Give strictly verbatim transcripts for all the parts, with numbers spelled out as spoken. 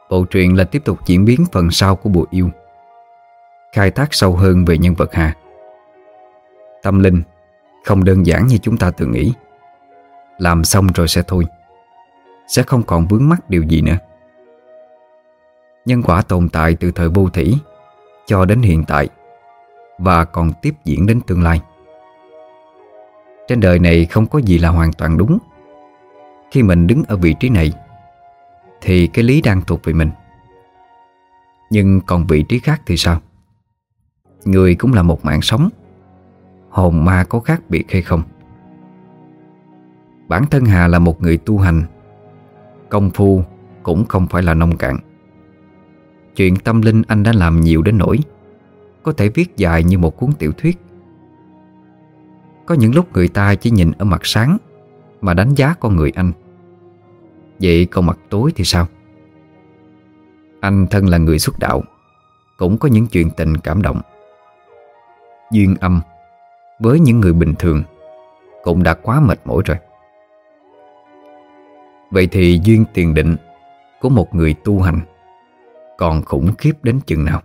Bộ truyện là tiếp tục diễn biến phần sau của Bùa Yêu, khai thác sâu hơn về nhân vật Hà. Tâm linh không đơn giản như chúng ta từng nghĩ. Làm xong rồi sẽ thôi, sẽ không còn vướng mắc điều gì nữa. Nhân quả tồn tại từ thời vô thủy cho đến hiện tại, và còn tiếp diễn đến tương lai. Trên đời này không có gì là hoàn toàn đúng. Khi mình đứng ở vị trí này thì cái lý đang thuộc về mình. Nhưng còn vị trí khác thì sao? Người cũng là một mạng sống. Hồn ma có khác biệt hay không? Bản thân Hà là một người tu hành, công phu cũng không phải là nông cạn. Chuyện tâm linh anh đã làm nhiều đến nỗi có thể viết dài như một cuốn tiểu thuyết. Có những lúc người ta chỉ nhìn ở mặt sáng mà đánh giá con người anh. Vậy còn mặt tối thì sao? Anh thân là người xuất đạo, cũng có những chuyện tình cảm động. Duyên âm với những người bình thường cũng đã quá mệt mỏi rồi. Vậy thì duyên tiền định của một người tu hành còn khủng khiếp đến chừng nào?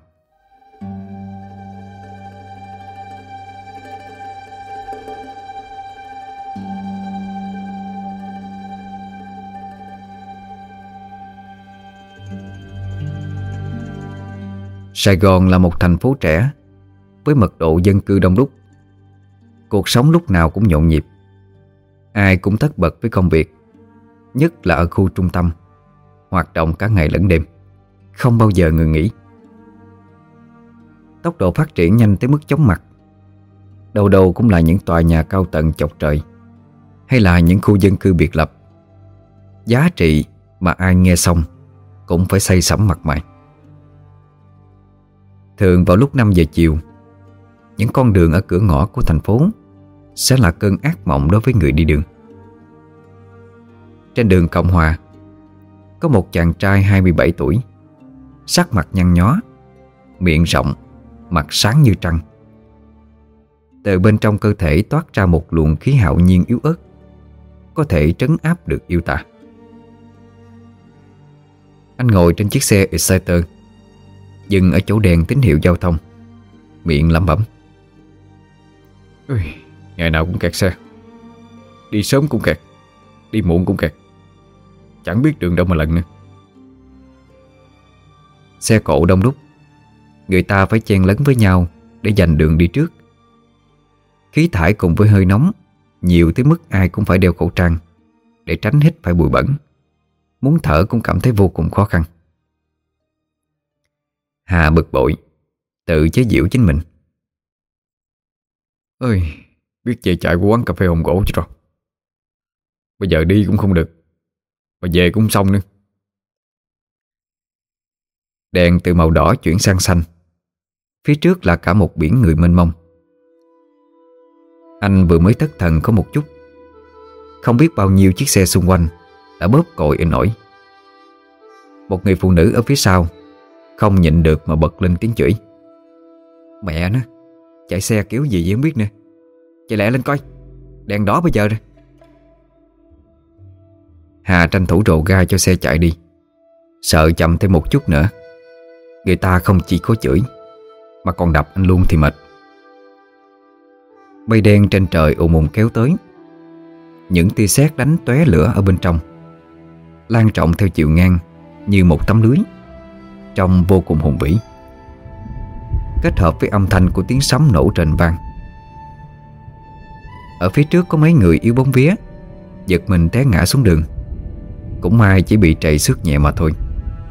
Sài Gòn là một thành phố trẻ với mật độ dân cư đông đúc. Cuộc sống lúc nào cũng nhộn nhịp, ai cũng tất bật với công việc, nhất là ở khu trung tâm, hoạt động cả ngày lẫn đêm, không bao giờ ngừng nghỉ. Tốc độ phát triển nhanh tới mức chóng mặt. Đầu đầu cũng là những tòa nhà cao tầng chọc trời, hay là những khu dân cư biệt lập, giá trị mà ai nghe xong cũng phải say sẩm mặt mày. Thường vào lúc năm giờ chiều, những con đường ở cửa ngõ của thành phố sẽ là cơn ác mộng đối với người đi đường. Trên đường Cộng Hòa có một chàng trai hai mươi bảy tuổi, sắc mặt nhăn nhó, miệng rộng, mặt sáng như trăng. Từ bên trong cơ thể toát ra một luồng khí hạo nhiên yếu ớt, có thể trấn áp được yêu tà. Anh ngồi trên chiếc xe Exciter, dừng ở chỗ đèn tín hiệu giao thông, miệng lẩm bẩm: Ui, ngày nào cũng kẹt xe. Đi sớm cũng kẹt, đi muộn cũng kẹt, chẳng biết đường đâu mà lần nữa. Xe cộ đông đúc, người ta phải chen lấn với nhau để giành đường đi trước. Khí thải cùng với hơi nóng nhiều tới mức ai cũng phải đeo khẩu trang để tránh hít phải bụi bẩn. Muốn thở cũng cảm thấy vô cùng khó khăn. Hà bực bội, tự chế giễu chính mình: Ơi, biết về chạy qua quán cà phê Hồng Gỗ chứ rồi. Bây giờ đi cũng không được, mà về cũng xong nữa. Đèn từ màu đỏ chuyển sang xanh. Phía trước là cả một biển người mênh mông. Anh vừa mới thất thần có một chút, không biết bao nhiêu chiếc xe xung quanh đã bóp còi inh ỏi. Một người phụ nữ ở phía sau không nhịn được mà bật lên tiếng chửi: Mẹ nó, chạy xe kiểu gì vậy không biết nữa. Chạy lẹ lên coi, đèn đỏ bây giờ rồi. Hà tranh thủ rồ ga cho xe chạy đi, sợ chậm thêm một chút nữa người ta không chỉ có chửi mà còn đập anh luôn thì mệt. Mây đen trên trời ù ùm kéo tới. Những tia sét đánh tóe lửa ở bên trong, lan rộng theo chiều ngang như một tấm lưới, trông vô cùng hùng vĩ, kết hợp với âm thanh của tiếng sấm nổ rền vang. Ở phía trước có mấy người yếu bóng vía, giật mình té ngã xuống đường. Cũng may chỉ bị trầy xước nhẹ mà thôi.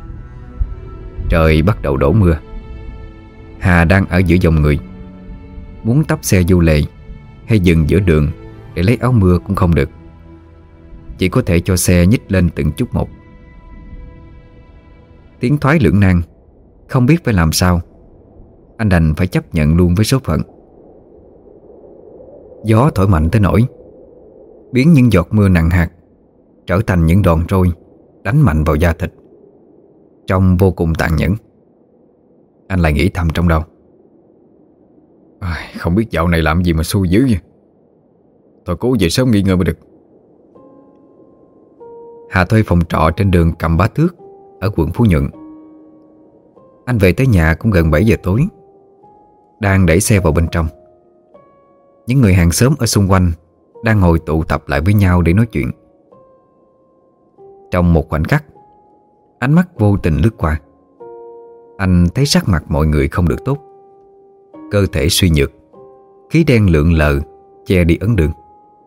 Trời bắt đầu đổ mưa. Hà đang ở giữa dòng người, muốn tấp xe vô lề hay dừng giữa đường để lấy áo mưa cũng không được, chỉ có thể cho xe nhích lên từng chút một. Tiến thoái lưỡng nan, không biết phải làm sao, anh đành phải chấp nhận luôn với số phận. Gió thổi mạnh tới nỗi biến những giọt mưa nặng hạt trở thành những đòn trôi đánh mạnh vào da thịt, trông vô cùng tàn nhẫn. Anh lại nghĩ thầm trong đầu: à, không biết dạo này làm gì mà xui dữ vậy. Thôi cố về sớm nghỉ ngơi mới được. Hà thuê phòng trọ trên đường Cầm Bá Thước ở quận Phú Nhuận. Anh về tới nhà cũng gần bảy giờ tối. Đang đẩy xe vào bên trong, những người hàng xóm ở xung quanh đang ngồi tụ tập lại với nhau để nói chuyện. Trong một khoảnh khắc, ánh mắt vô tình lướt qua, anh thấy sắc mặt mọi người không được tốt. Cơ thể suy nhược, khí đen lượn lờ che đi ấn đường.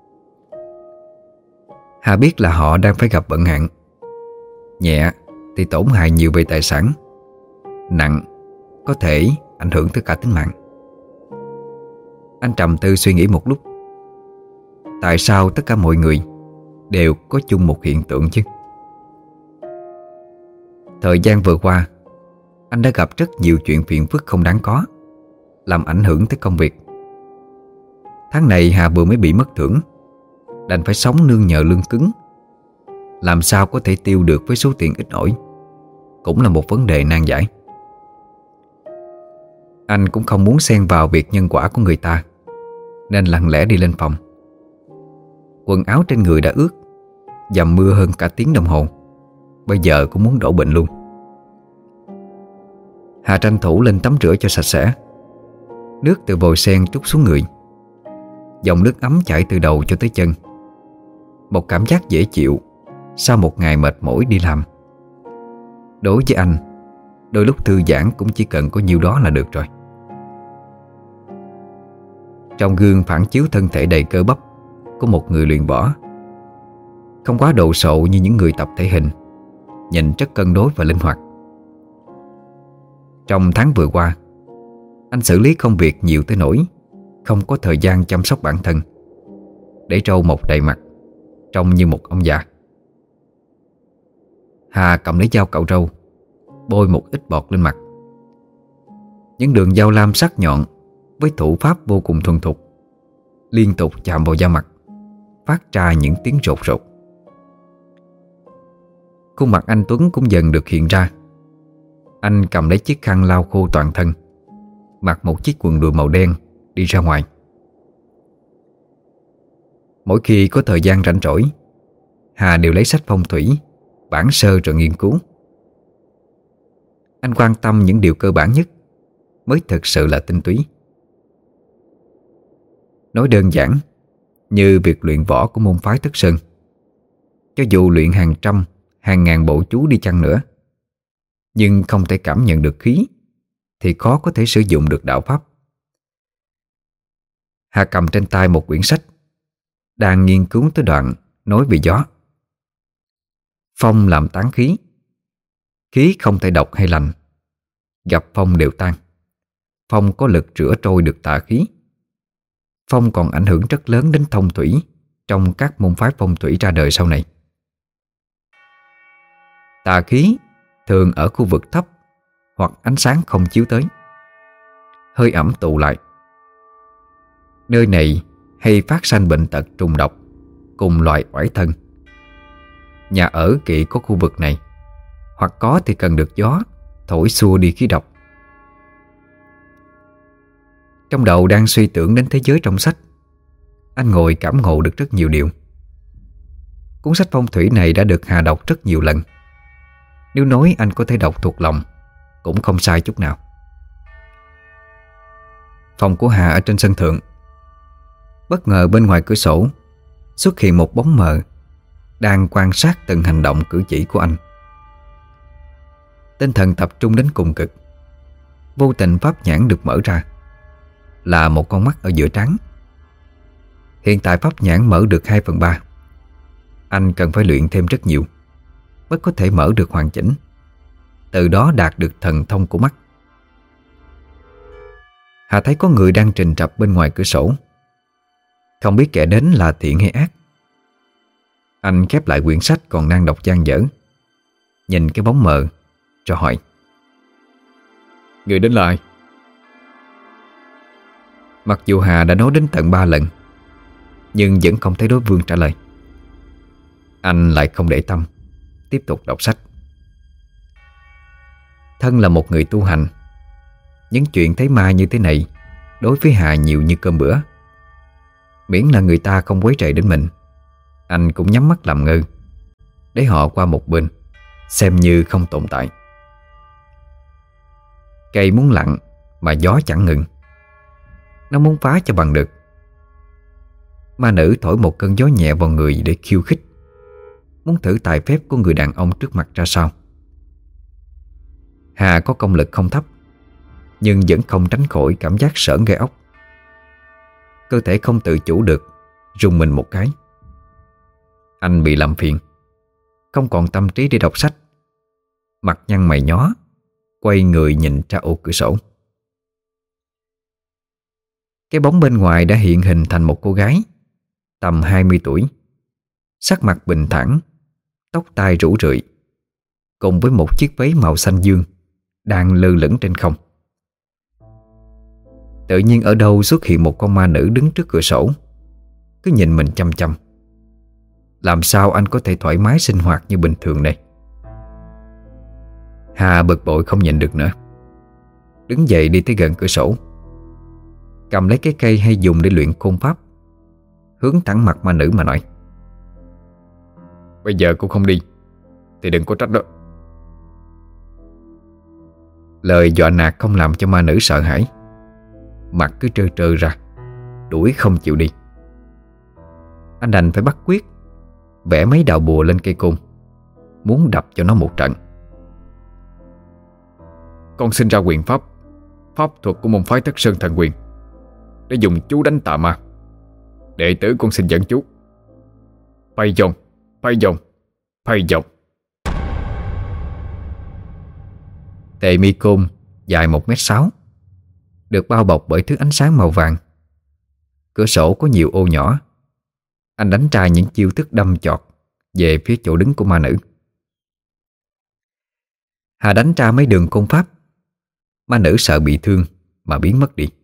Hà biết là họ đang phải gặp bận hạn. Nhẹ thì tổn hại nhiều về tài sản, nặng có thể ảnh hưởng tới cả tính mạng. Anh trầm tư suy nghĩ một lúc. Tại sao tất cả mọi người đều có chung một hiện tượng chứ? Thời gian vừa qua, anh đã gặp rất nhiều chuyện phiền phức không đáng có, làm ảnh hưởng tới công việc. Tháng này Hà vừa mới bị mất thưởng, đành phải sống nương nhờ lương cứng. Làm sao có thể tiêu được với số tiền ít ỏi cũng là một vấn đề nan giải. Anh cũng không muốn xen vào việc nhân quả của người ta, nên lặng lẽ đi lên phòng. Quần áo trên người đã ướt, dầm mưa hơn cả tiếng đồng hồ, bây giờ cũng muốn đổ bệnh luôn. Hà tranh thủ lên tắm rửa cho sạch sẽ. Nước từ vòi sen trút xuống người, dòng nước ấm chảy từ đầu cho tới chân. Một cảm giác dễ chịu sau một ngày mệt mỏi đi làm. Đối với anh, đôi lúc thư giãn cũng chỉ cần có nhiêu đó là được rồi. Trong gương phản chiếu thân thể đầy cơ bắp của một người luyện võ, không quá đồ sộ như những người tập thể hình, nhìn rất cân đối và linh hoạt. Trong tháng vừa qua, anh xử lý công việc nhiều tới nỗi không có thời gian chăm sóc bản thân, để râu mọc đầy mặt, trông như một ông già. Hà cầm lấy dao cạo râu, bôi một ít bọt lên mặt. Những đường dao lam sắc nhọn với thủ pháp vô cùng thuần thục liên tục chạm vào da mặt, phát ra những tiếng rột rột. Khuôn mặt anh Tuấn cũng dần được hiện ra. Anh cầm lấy chiếc khăn lau khô toàn thân, mặc một chiếc quần đùi màu đen đi ra ngoài. Mỗi khi có thời gian rảnh rỗi, Hà đều lấy sách phong thủy, bản sơ rồi nghiên cứu. Anh quan tâm những điều cơ bản nhất mới thực sự là tinh túy. Nói đơn giản, như việc luyện võ của môn phái Thất Sơn, cho dù luyện hàng trăm, hàng ngàn bộ chú đi chăng nữa, nhưng không thể cảm nhận được khí thì khó có thể sử dụng được đạo pháp. Hà cầm trên tay một quyển sách, đang nghiên cứu tới đoạn nói về gió. Phong làm tán khí, khí không thể độc hay lành, gặp phong đều tan. Phong có lực rửa trôi được tà khí. Phong còn ảnh hưởng rất lớn đến thông thủy trong các môn phái phong thủy ra đời sau này. Tà khí thường ở khu vực thấp hoặc ánh sáng không chiếu tới, hơi ẩm tụ lại. Nơi này hay phát sanh bệnh tật trùng độc cùng loại oải thân. Nhà ở kỵ có khu vực này, hoặc có thì cần được gió thổi xua đi khí độc. Trong đầu đang suy tưởng đến thế giới trong sách, anh ngồi cảm ngộ được rất nhiều điều. Cuốn sách phong thủy này đã được Hà đọc rất nhiều lần. Nếu nói anh có thể đọc thuộc lòng cũng không sai chút nào. Phòng của Hà ở trên sân thượng. Bất ngờ bên ngoài cửa sổ xuất hiện một bóng mờ đang quan sát từng hành động cử chỉ của anh. Tinh thần tập trung đến cùng cực. Vô tình pháp nhãn được mở ra, là một con mắt ở giữa trán. Hiện tại pháp nhãn mở được hai phần ba. Anh cần phải luyện thêm rất nhiều mới có thể mở được hoàn chỉnh, từ đó đạt được thần thông của mắt. Hà thấy có người đang trình trập bên ngoài cửa sổ, không biết kẻ đến là thiện hay ác. Anh khép lại quyển sách còn đang đọc dang dở, nhìn cái bóng mờ rồi hỏi: Người đến là ai? Mặc dù Hà đã nói đến tận ba lần, nhưng vẫn không thấy đối phương trả lời. Anh lại không để tâm, tiếp tục đọc sách. Thân là một người tu hành, những chuyện thấy ma như thế này đối với Hà nhiều như cơm bữa. Miễn là người ta không quấy rầy đến mình, anh cũng nhắm mắt làm ngơ, để họ qua một bên, xem như không tồn tại. Cây muốn lặng mà gió chẳng ngừng. Nó muốn phá cho bằng được. Ma nữ thổi một cơn gió nhẹ vào người để khiêu khích, muốn thử tài phép của người đàn ông trước mặt ra sao. Hà có công lực không thấp, nhưng vẫn không tránh khỏi cảm giác sởn gai ốc. Cơ thể không tự chủ được, rùng mình một cái. Anh bị làm phiền, không còn tâm trí để đọc sách. Mặt nhăn mày nhó, quay người nhìn ra ô cửa sổ. Cái bóng bên ngoài đã hiện hình thành một cô gái tầm hai mươi tuổi, sắc mặt bình thản, tóc tai rủ rượi, cùng với một chiếc váy màu xanh dương đang lơ lửng trên không. Tự nhiên ở đâu xuất hiện một con ma nữ đứng trước cửa sổ, cứ nhìn mình chăm chăm. Làm sao anh có thể thoải mái sinh hoạt như bình thường đây? Hà bực bội không nhịn được nữa, đứng dậy đi tới gần cửa sổ, cầm lấy cái cây hay dùng để luyện khôn pháp, hướng thẳng mặt ma nữ mà nói: "Bây giờ cô không đi thì đừng có trách đó." Lời dọa nạt không làm cho ma nữ sợ hãi, mặt cứ trơ trơ ra, đuổi không chịu đi. Anh đành phải bắt quyết vẽ mấy đạo bùa lên cây côn, muốn đập cho nó một trận. "Con sinh ra quyền pháp, pháp thuật của môn phái Thất Sơn Thần Quyền, để dùng chú đánh tà ma. Đệ tử con xin dẫn chú. Phay dòng, phay dòng, phay dòng." Tệ mi côn dài một mét sáu, được bao bọc bởi thứ ánh sáng màu vàng. Cửa sổ có nhiều ô nhỏ. Anh đánh ra những chiêu thức đâm chọt về phía chỗ đứng của ma nữ. Hà đánh ra mấy đường côn pháp. Ma nữ sợ bị thương mà biến mất đi.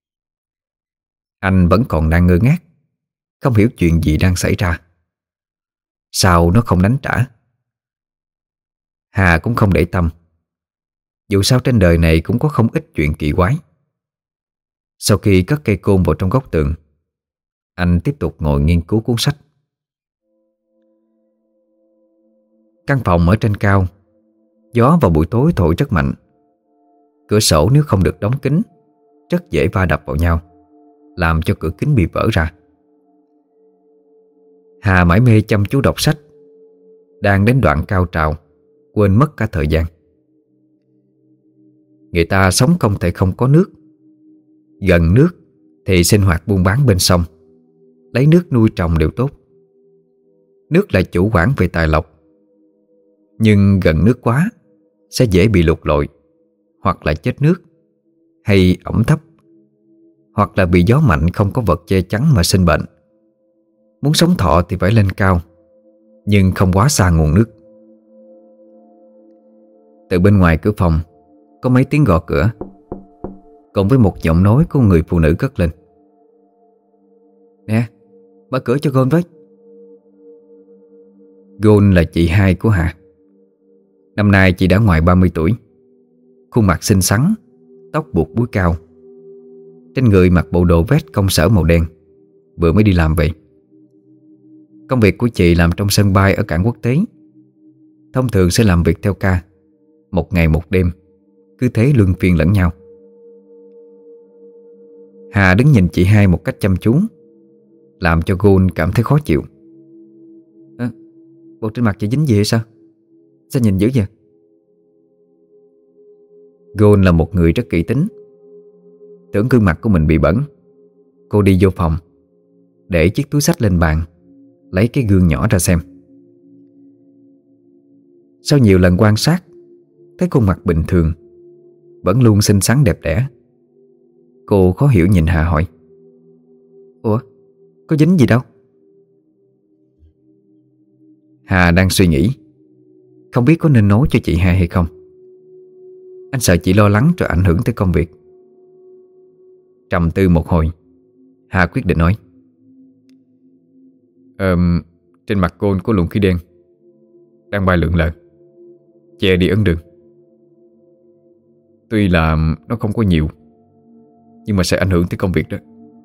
Anh vẫn còn đang ngơ ngác, không hiểu chuyện gì đang xảy ra. Sao nó không đánh trả? Hà cũng không để tâm. Dù sao trên đời này cũng có không ít chuyện kỳ quái. Sau khi cất cây côn vào trong góc tường, anh tiếp tục ngồi nghiên cứu cuốn sách. Căn phòng ở trên cao, gió vào buổi tối thổi rất mạnh. Cửa sổ nếu không được đóng kín rất dễ va đập vào nhau, làm cho cửa kính bị vỡ ra. Hà mải mê chăm chú đọc sách, đang đến đoạn cao trào, quên mất cả thời gian. Người ta sống không thể không có nước. Gần nước thì sinh hoạt buôn bán bên sông, lấy nước nuôi trồng đều tốt. Nước là chủ quản về tài lộc. Nhưng gần nước quá sẽ dễ bị lụt lội, hoặc là chết nước, hay ẩm thấp, hoặc là bị gió mạnh không có vật che chắn mà sinh bệnh. Muốn sống thọ thì phải lên cao, nhưng không quá xa nguồn nước. Từ bên ngoài cửa phòng có mấy tiếng gõ cửa, cùng với một giọng nói của người phụ nữ cất lên: "Nè, mở cửa cho Gôn với." Gôn là chị hai của Hà. Năm nay chị đã ngoài ba mươi tuổi, khuôn mặt xinh xắn, tóc buộc búi cao. Trên người mặc bộ đồ vest công sở màu đen, vừa mới đi làm về. Công việc của chị làm trong sân bay ở cảng quốc tế. Thông thường sẽ làm việc theo ca, một ngày một đêm, cứ thế luân phiên lẫn nhau. Hà đứng nhìn chị hai một cách chăm chú, làm cho Gôn cảm thấy khó chịu. "À, bộ trên mặt chị dính gì hay sao? Sao nhìn dữ vậy?" Gôn là một người rất kỹ tính. Tưởng gương mặt của mình bị bẩn, cô đi vô phòng, để chiếc túi xách lên bàn, lấy cái gương nhỏ ra xem. Sau nhiều lần quan sát, thấy khuôn mặt bình thường, vẫn luôn xinh xắn đẹp đẽ. Cô khó hiểu nhìn Hà hỏi: "Ủa, có dính gì đâu?" Hà đang suy nghĩ, không biết có nên nói cho chị hai hay không. Anh sợ chị lo lắng rồi ảnh hưởng tới công việc. Trầm tư một hồi, Hà quyết định nói: Ờ, trên mặt cô có luồng khí đen đang bay lượn lờ, che đi ấn đường. Tuy là nó không có nhiều, nhưng mà sẽ ảnh hưởng tới công việc đó."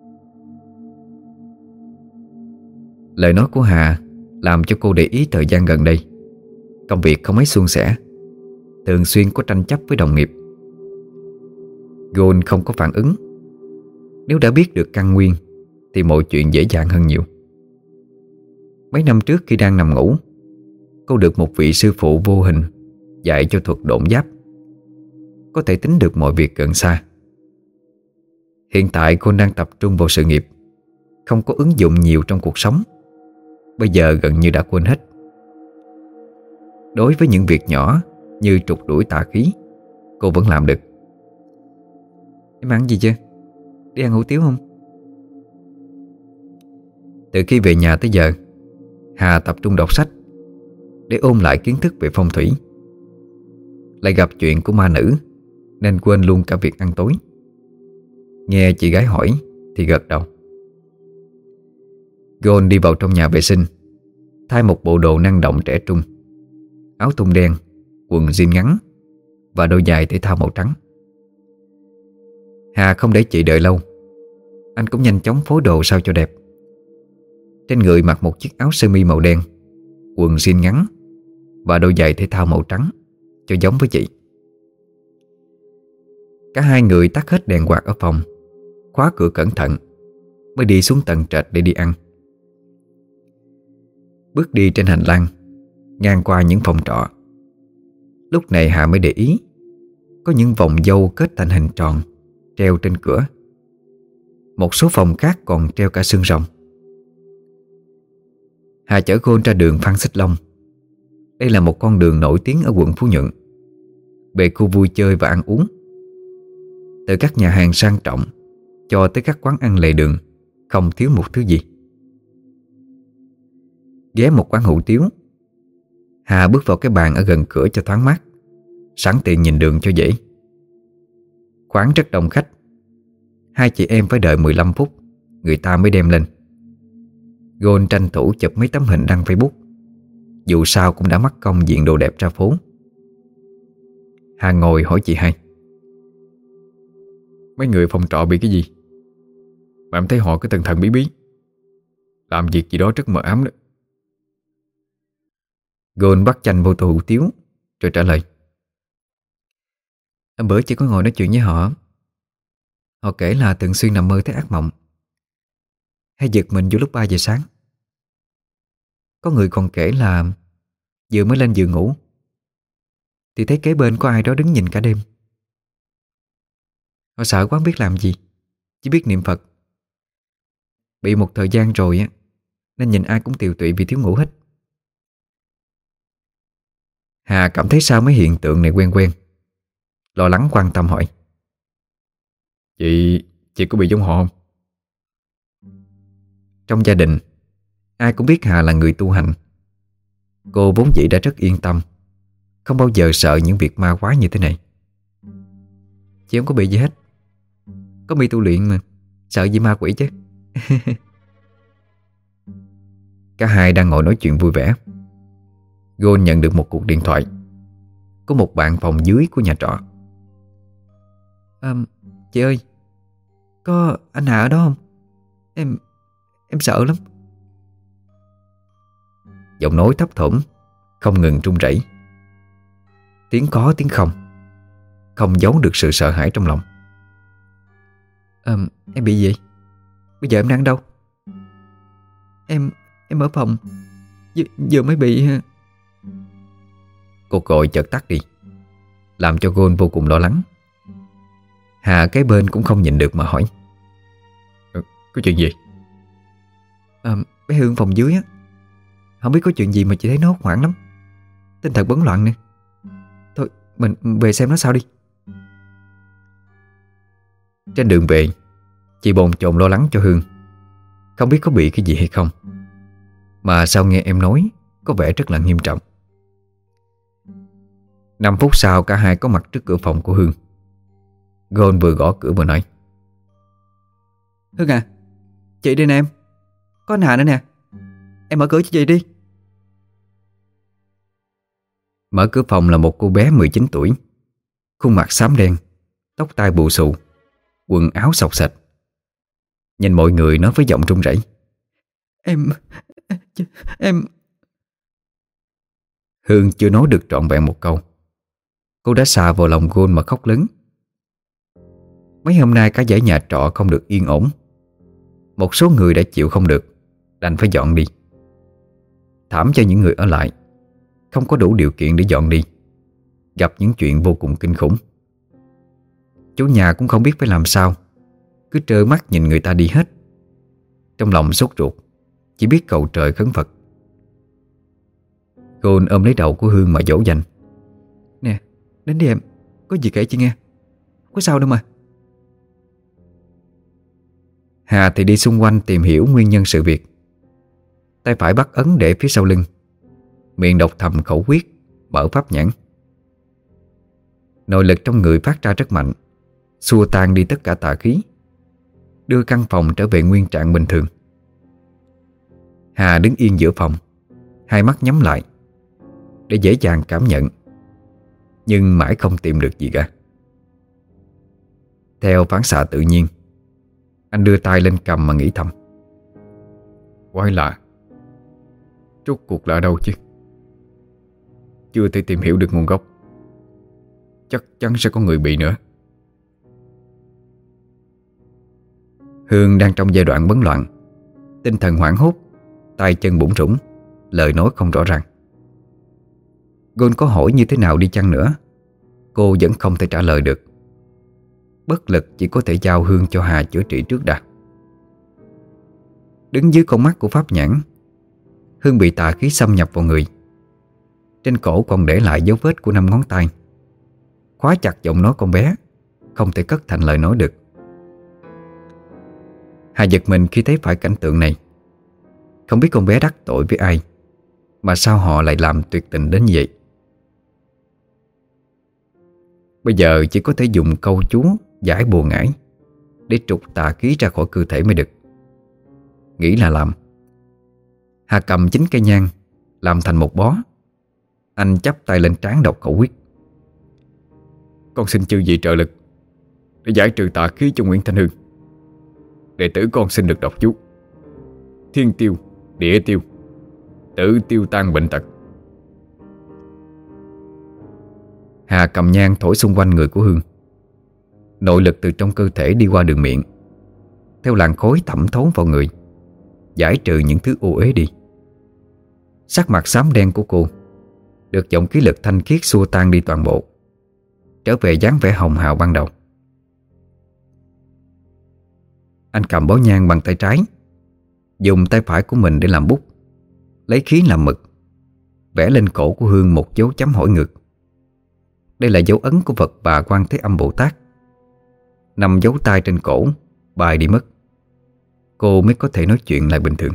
Lời nói của Hà làm cho cô để ý thời gian gần đây công việc không mấy suôn sẻ, thường xuyên có tranh chấp với đồng nghiệp. Gold không có phản ứng. Nếu đã biết được căn nguyên thì mọi chuyện dễ dàng hơn nhiều. Mấy năm trước khi đang nằm ngủ, cô được một vị sư phụ vô hình dạy cho thuật độn giáp, có thể tính được mọi việc gần xa. Hiện tại cô đang tập trung vào sự nghiệp, không có ứng dụng nhiều trong cuộc sống. Bây giờ gần như đã quên hết. Đối với những việc nhỏ như trục đuổi tà khí, cô vẫn làm được. Em ăn gì chưa? Đi ăn hủ tiếu không? Từ khi về nhà tới giờ, Hà tập trung đọc sách để ôn lại kiến thức về phong thủy. Lại gặp chuyện của ma nữ nên quên luôn cả việc ăn tối. Nghe chị gái hỏi thì gật đầu. Gold đi vào trong nhà vệ sinh, thay một bộ đồ năng động trẻ trung: áo thun đen, quần jean ngắn và đôi giày thể thao màu trắng. Hà không để chị đợi lâu, anh cũng nhanh chóng phối đồ sao cho đẹp. Trên người mặc một chiếc áo sơ mi màu đen, quần jean ngắn và đôi giày thể thao màu trắng cho giống với chị. Cả hai người tắt hết đèn quạt ở phòng, khóa cửa cẩn thận, mới đi xuống tầng trệt để đi ăn. Bước đi trên hành lang, ngang qua những phòng trọ, lúc này Hà mới để ý có những vòng dâu kết thành hình tròn treo trên cửa. Một số phòng khác còn treo cả xương rồng. Hà chở Gold ra đường Phan Xích Long. Đây là một con đường nổi tiếng ở quận Phú Nhuận, về khu vui chơi và ăn uống. Từ các nhà hàng sang trọng cho tới các quán ăn lề đường, không thiếu một thứ gì. Ghé một quán hủ tiếu, Hà bước vào cái bàn ở gần cửa cho thoáng mát, sẵn tiện nhìn đường cho dễ. Quán rất đông khách. Hai chị em phải đợi mười lăm phút người ta mới đem lên. Gold tranh thủ chụp mấy tấm hình đăng Facebook, dù sao cũng đã mắc công diện đồ đẹp ra phố. Hà ngồi hỏi chị hai: Mấy người phòng trọ bị cái gì mà em thấy họ cứ thần thần bí bí, làm việc gì đó rất mờ ám đó? Gold bắt chanh vô tô hủ tiếu rồi trả lời: Hôm bữa chỉ có ngồi nói chuyện với họ. Họ kể là thường xuyên nằm mơ thấy ác mộng, hay giật mình vô lúc ba giờ sáng. Có người còn kể là vừa mới lên giường ngủ thì thấy kế bên có ai đó đứng nhìn cả đêm. Họ sợ quá không biết làm gì, chỉ biết niệm Phật. Bị một thời gian rồi á, nên nhìn ai cũng tiều tụy vì thiếu ngủ hết. Hà cảm thấy sao mấy hiện tượng này quen quen, lo lắng quan tâm hỏi: Chị, chị có bị giống họ không? Trong gia đình, ai cũng biết Hà là người tu hành. Cô vốn dĩ đã rất yên tâm, không bao giờ sợ những việc ma quái như thế này. Chị không có bị gì hết. Có mi tu luyện mà, sợ gì ma quỷ chứ. Cả hai đang ngồi nói chuyện vui vẻ. Gold nhận được một cuộc điện thoại. Có một bạn phòng dưới của nhà trọ. à, Chị ơi, có anh Hà ở đó không? Em Em sợ lắm. Giọng nói thấp thỏm, không ngừng run rẩy. Tiếng có tiếng không, không giấu được sự sợ hãi trong lòng. à, Em bị gì? Bây giờ em đang đâu? Em Em ở phòng V vừa mới bị. Cuộc gọi chợt tắt đi, làm cho Gold vô cùng lo lắng. Hà kế bên cũng không nhịn được mà hỏi: ừ, Có chuyện gì? à, Bé Hương phòng dưới á, không biết có chuyện gì mà chị thấy nó hốt hoảng lắm, tinh thần bấn loạn nè. Thôi mình về xem nó sao đi. Trên đường về, chị bồn chồn lo lắng cho Hương, không biết có bị cái gì hay không. Mà sao nghe em nói có vẻ rất là nghiêm trọng. Năm phút sau cả hai có mặt trước cửa phòng của Hương. Gold vừa gõ cửa vừa nói: Hương à, chị đây nè em. Có anh Hà nữa nè. Em mở cửa cho chị đi. Mở cửa phòng là một cô bé mười chín tuổi, khuôn mặt xám đen, tóc tai bù xù, quần áo xộc xệch. Nhìn mọi người nói với giọng run rẩy: Em Em Hương chưa nói được trọn vẹn một câu, cô đã xà vào lòng Gold mà khóc lớn. Mấy hôm nay cả dãy nhà trọ không được yên ổn. Một số người đã chịu không được, đành phải dọn đi. Thảm cho những người ở lại, không có đủ điều kiện để dọn đi, gặp những chuyện vô cùng kinh khủng. Chủ nhà cũng không biết phải làm sao, cứ trơ mắt nhìn người ta đi hết. Trong lòng sốt ruột, chỉ biết cầu trời khấn Phật. Gold ôm lấy đầu của Hương mà dỗ dành. Nè, đến đi em, có gì kể chị nghe. Không có sao đâu mà. Hà thì đi xung quanh tìm hiểu nguyên nhân sự việc. Tay phải bắt ấn để phía sau lưng, miệng đọc thầm khẩu quyết, mở pháp nhãn. Nội lực trong người phát ra rất mạnh, xua tan đi tất cả tà khí, đưa căn phòng trở về nguyên trạng bình thường. Hà đứng yên giữa phòng, hai mắt nhắm lại để dễ dàng cảm nhận, nhưng mãi không tìm được gì cả. Theo phản xạ tự nhiên, anh đưa tay lên cầm mà nghĩ thầm. Quái lạ, rốt cuộc là ở đâu chứ? Chưa thể tìm hiểu được nguồn gốc, chắc chắn sẽ có người bị nữa. Hương đang trong giai đoạn bấn loạn, tinh thần hoảng hốt, tay chân bủn rủn, lời nói không rõ ràng. Gold có hỏi như thế nào đi chăng nữa, cô vẫn không thể trả lời được. Bất lực chỉ có thể giao Hương cho Hà chữa trị trước đã. Đứng dưới con mắt của pháp nhãn, Hương bị tà khí xâm nhập vào người. Trên cổ còn để lại dấu vết của năm ngón tay, khóa chặt giọng nói con bé, không thể cất thành lời nói được. Hà giật mình khi thấy phải cảnh tượng này. Không biết con bé đắc tội với ai mà sao họ lại làm tuyệt tình đến vậy. Bây giờ chỉ có thể dùng câu chú giải bùa ngải để trục tà khí ra khỏi cơ thể mới được. Nghĩ là làm. Hà cầm chín cây nhang làm thành một bó. Anh chắp tay lên trán đọc khẩu quyết. Con xin chư vị trợ lực để giải trừ tà khí cho Nguyễn Thanh Hương. Đệ tử con xin được đọc chú: thiên tiêu, địa tiêu, tự tiêu tan bệnh tật. Hà cầm nhang thổi xung quanh người của Hương. Nội lực từ trong cơ thể đi qua đường miệng, theo làn khói thẩm thấu vào người, giải trừ những thứ ô uế đi. Sắc mặt xám đen của cô được dòng khí lực thanh khiết xua tan đi toàn bộ, trở về dáng vẻ hồng hào ban đầu. Anh cầm bó nhang bằng tay trái, dùng tay phải của mình để làm bút, lấy khí làm mực, vẽ lên cổ của Hương một dấu chấm hỏi ngược. Đây là dấu ấn của Phật Bà Quan Thế Âm Bồ Tát. Năm dấu tay trên cổ bài đi mất, cô mới có thể nói chuyện lại bình thường.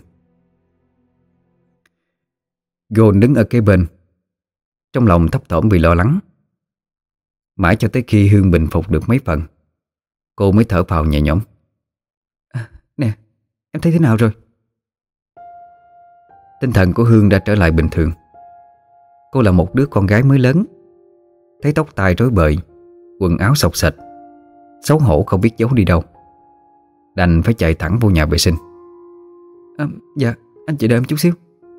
Gold đứng ở kế bên, trong lòng thấp thỏm vì lo lắng. Mãi cho tới khi Hương bình phục được mấy phần, cô mới thở phào nhẹ nhõm. À, nè, em thấy thế nào rồi? Tinh thần của Hương đã trở lại bình thường. Cô là một đứa con gái mới lớn, thấy tóc tai rối bời, quần áo xộc xệch, xấu hổ không biết giấu đi đâu, đành phải chạy thẳng vô nhà vệ sinh. À, dạ, anh chị đợi em chút xíu.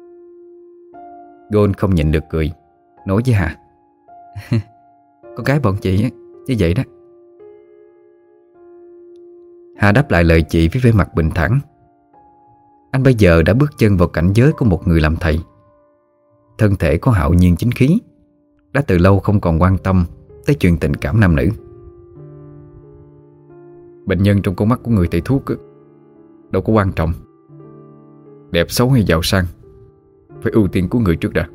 Gold không nhịn được cười, nói với Hà. Con gái bọn chị như vậy đó. Hà đáp lại lời chị với vẻ mặt bình thản. Anh bây giờ đã bước chân vào cảnh giới của một người làm thầy. Thân thể có hạo nhiên chính khí, đã từ lâu không còn quan tâm tới chuyện tình cảm nam nữ. Bệnh nhân trong con mắt của người thầy thuốc đâu có quan trọng. Đẹp xấu hay giàu sang phải ưu tiên của người trước đã.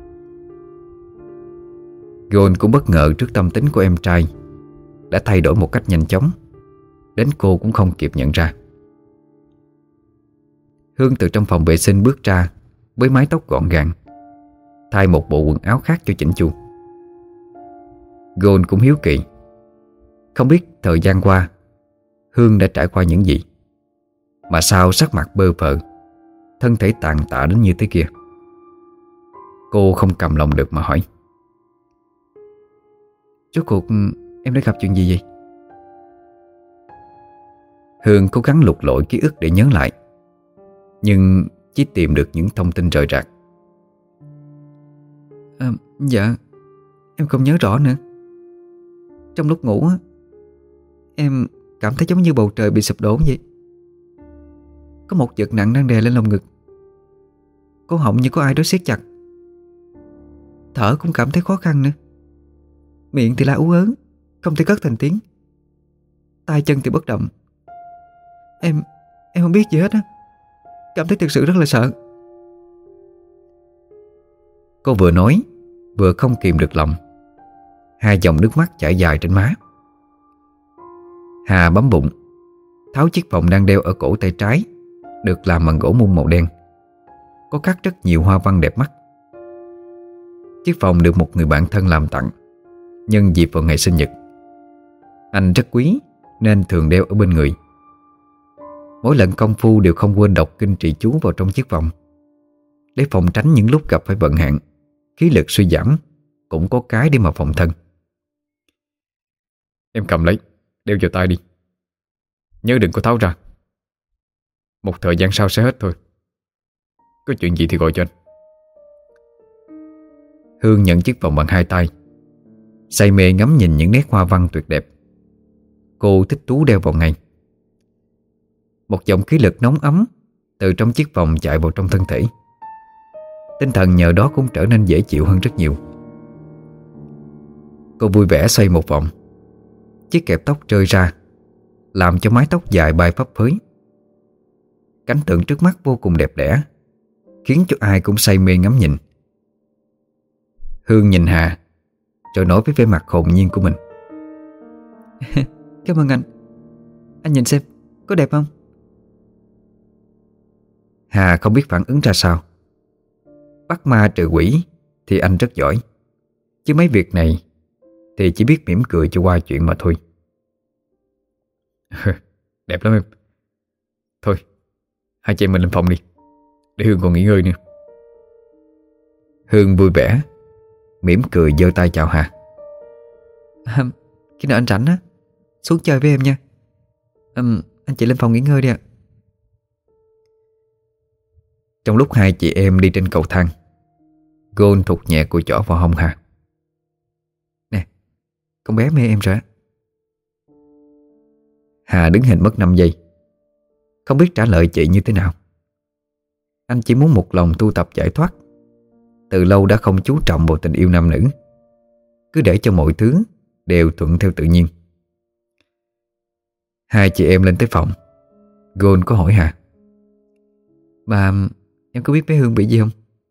Gold cũng bất ngờ trước tâm tính của em trai đã thay đổi một cách nhanh chóng, đến cô cũng không kịp nhận ra. Hương từ trong phòng vệ sinh bước ra với mái tóc gọn gàng, thay một bộ quần áo khác cho chỉnh chu. Gold cũng hiếu kỳ, không biết thời gian qua Hương đã trải qua những gì mà sao sắc mặt bơ phờ, thân thể tàn tạ đến như thế kia. Cô không cầm lòng được mà hỏi. Rốt cuộc em đã gặp chuyện gì vậy? Hương cố gắng lục lọi ký ức để nhớ lại, nhưng chỉ tìm được những thông tin rời rạc. À, dạ, em không nhớ rõ nữa. Trong lúc ngủ em cảm thấy giống như bầu trời bị sụp đổ vậy. Có một vật nặng đang đè lên lồng ngực. Cổ họng như có ai đó siết chặt. Thở cũng cảm thấy khó khăn nữa. Miệng thì la ú ớ, không thể cất thành tiếng. Tay chân thì bất động. Em, em không biết gì hết á. Cảm thấy thực sự rất là sợ. Cô vừa nói vừa không kìm được lòng. Hai dòng nước mắt chảy dài trên má. Hà bấm bụng, tháo chiếc vòng đang đeo ở cổ tay trái, được làm bằng gỗ mung màu đen, có khắc rất nhiều hoa văn đẹp mắt. Chiếc vòng được một người bạn thân làm tặng nhân dịp vào ngày sinh nhật. Anh rất quý nên thường đeo ở bên người. Mỗi lần công phu đều không quên đọc kinh trì chú vào trong chiếc vòng, để phòng tránh những lúc gặp phải vận hạn, khí lực suy giảm, cũng có cái để mà phòng thân. Em cầm lấy, đeo vào tay đi. Nhớ đừng có tháo ra. Một thời gian sau sẽ hết thôi. Có chuyện gì thì gọi cho anh. Hương nhận chiếc vòng bằng hai tay, say mê ngắm nhìn những nét hoa văn tuyệt đẹp. Cô thích thú đeo vào ngay. Một dòng khí lực nóng ấm từ trong chiếc vòng chạy vào trong thân thể. Tinh thần nhờ đó cũng trở nên dễ chịu hơn rất nhiều. Cô vui vẻ xoay một vòng. Chiếc kẹp tóc rơi ra, làm cho mái tóc dài bay phấp phới. Cảnh tượng trước mắt vô cùng đẹp đẽ, khiến cho ai cũng say mê ngắm nhìn. Hương nhìn Hà, rồi nói với vẻ mặt hồn nhiên của mình. Cảm ơn anh. Anh nhìn xem, có đẹp không? Hà không biết phản ứng ra sao. Bắt ma trừ quỷ thì anh rất giỏi, chứ mấy việc này thì chỉ biết mỉm cười cho qua chuyện mà thôi. Đẹp lắm em. Thôi, hai chị em mình lên phòng đi, để Hương còn nghỉ ngơi nữa. Hương vui vẻ mỉm cười giơ tay chào Hà. À, khi nào anh rảnh á, xuống chơi với em nha. à, Anh chị lên phòng nghỉ ngơi đi ạ. Trong lúc hai chị em đi trên cầu thang, Gold thụt nhẹ cùi chỏ vào hông Hà. Nè, con bé mê em rồi á. Hà đứng hình mất năm giây, không biết trả lời chị như thế nào. Anh chỉ muốn một lòng tu tập giải thoát. Từ lâu đã không chú trọng vào tình yêu nam nữ, cứ để cho mọi thứ đều thuận theo tự nhiên. Hai chị em lên tới phòng, Gold có hỏi Hà. Bà, em có biết bé Hương bị gì không?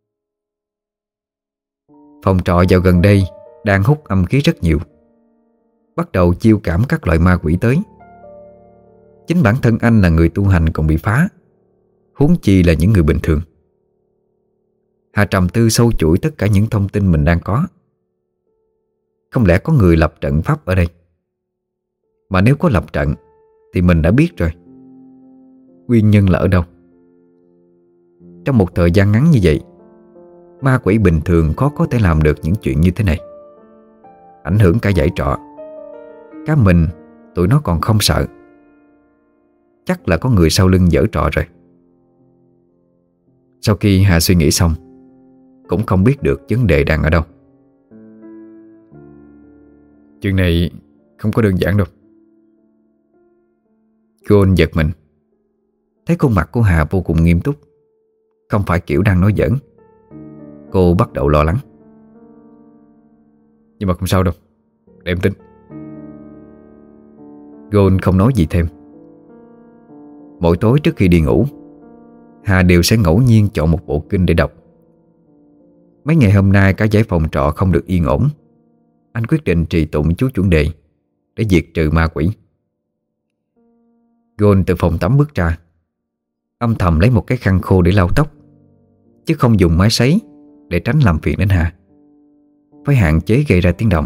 Phòng trọ dạo gần đây đang hút âm khí rất nhiều, bắt đầu chiêu cảm các loại ma quỷ tới. Chính bản thân anh là người tu hành còn bị phá, huống chi là những người bình thường. Hà trầm tư sâu chuỗi tất cả những thông tin mình đang có. Không lẽ có người lập trận pháp ở đây? Mà nếu có lập trận thì mình đã biết rồi. Nguyên nhân là ở đâu? Trong một thời gian ngắn như vậy, ma quỷ bình thường khó có thể làm được những chuyện như thế này, ảnh hưởng cả dãy trọ. Cá mình tụi nó còn không sợ, chắc là có người sau lưng giở trò rồi. Sau khi Hà suy nghĩ xong, cũng không biết được vấn đề đang ở đâu. Chuyện này không có đơn giản đâu. Gold giật mình, thấy khuôn mặt của Hà vô cùng nghiêm túc, không phải kiểu đang nói giỡn. Cô bắt đầu lo lắng. Nhưng mà không sao đâu, để em tin. Gold không nói gì thêm. Mỗi tối trước khi đi ngủ, Hà đều sẽ ngẫu nhiên chọn một bộ kinh để đọc. Mấy ngày hôm nay cả dãy phòng trọ không được yên ổn. Anh quyết định trì tụng chú chuẩn đề để diệt trừ ma quỷ. Gold từ phòng tắm bước ra, âm thầm lấy một cái khăn khô để lau tóc, chứ không dùng máy sấy để tránh làm phiền đến Hà, phải hạn chế gây ra tiếng động.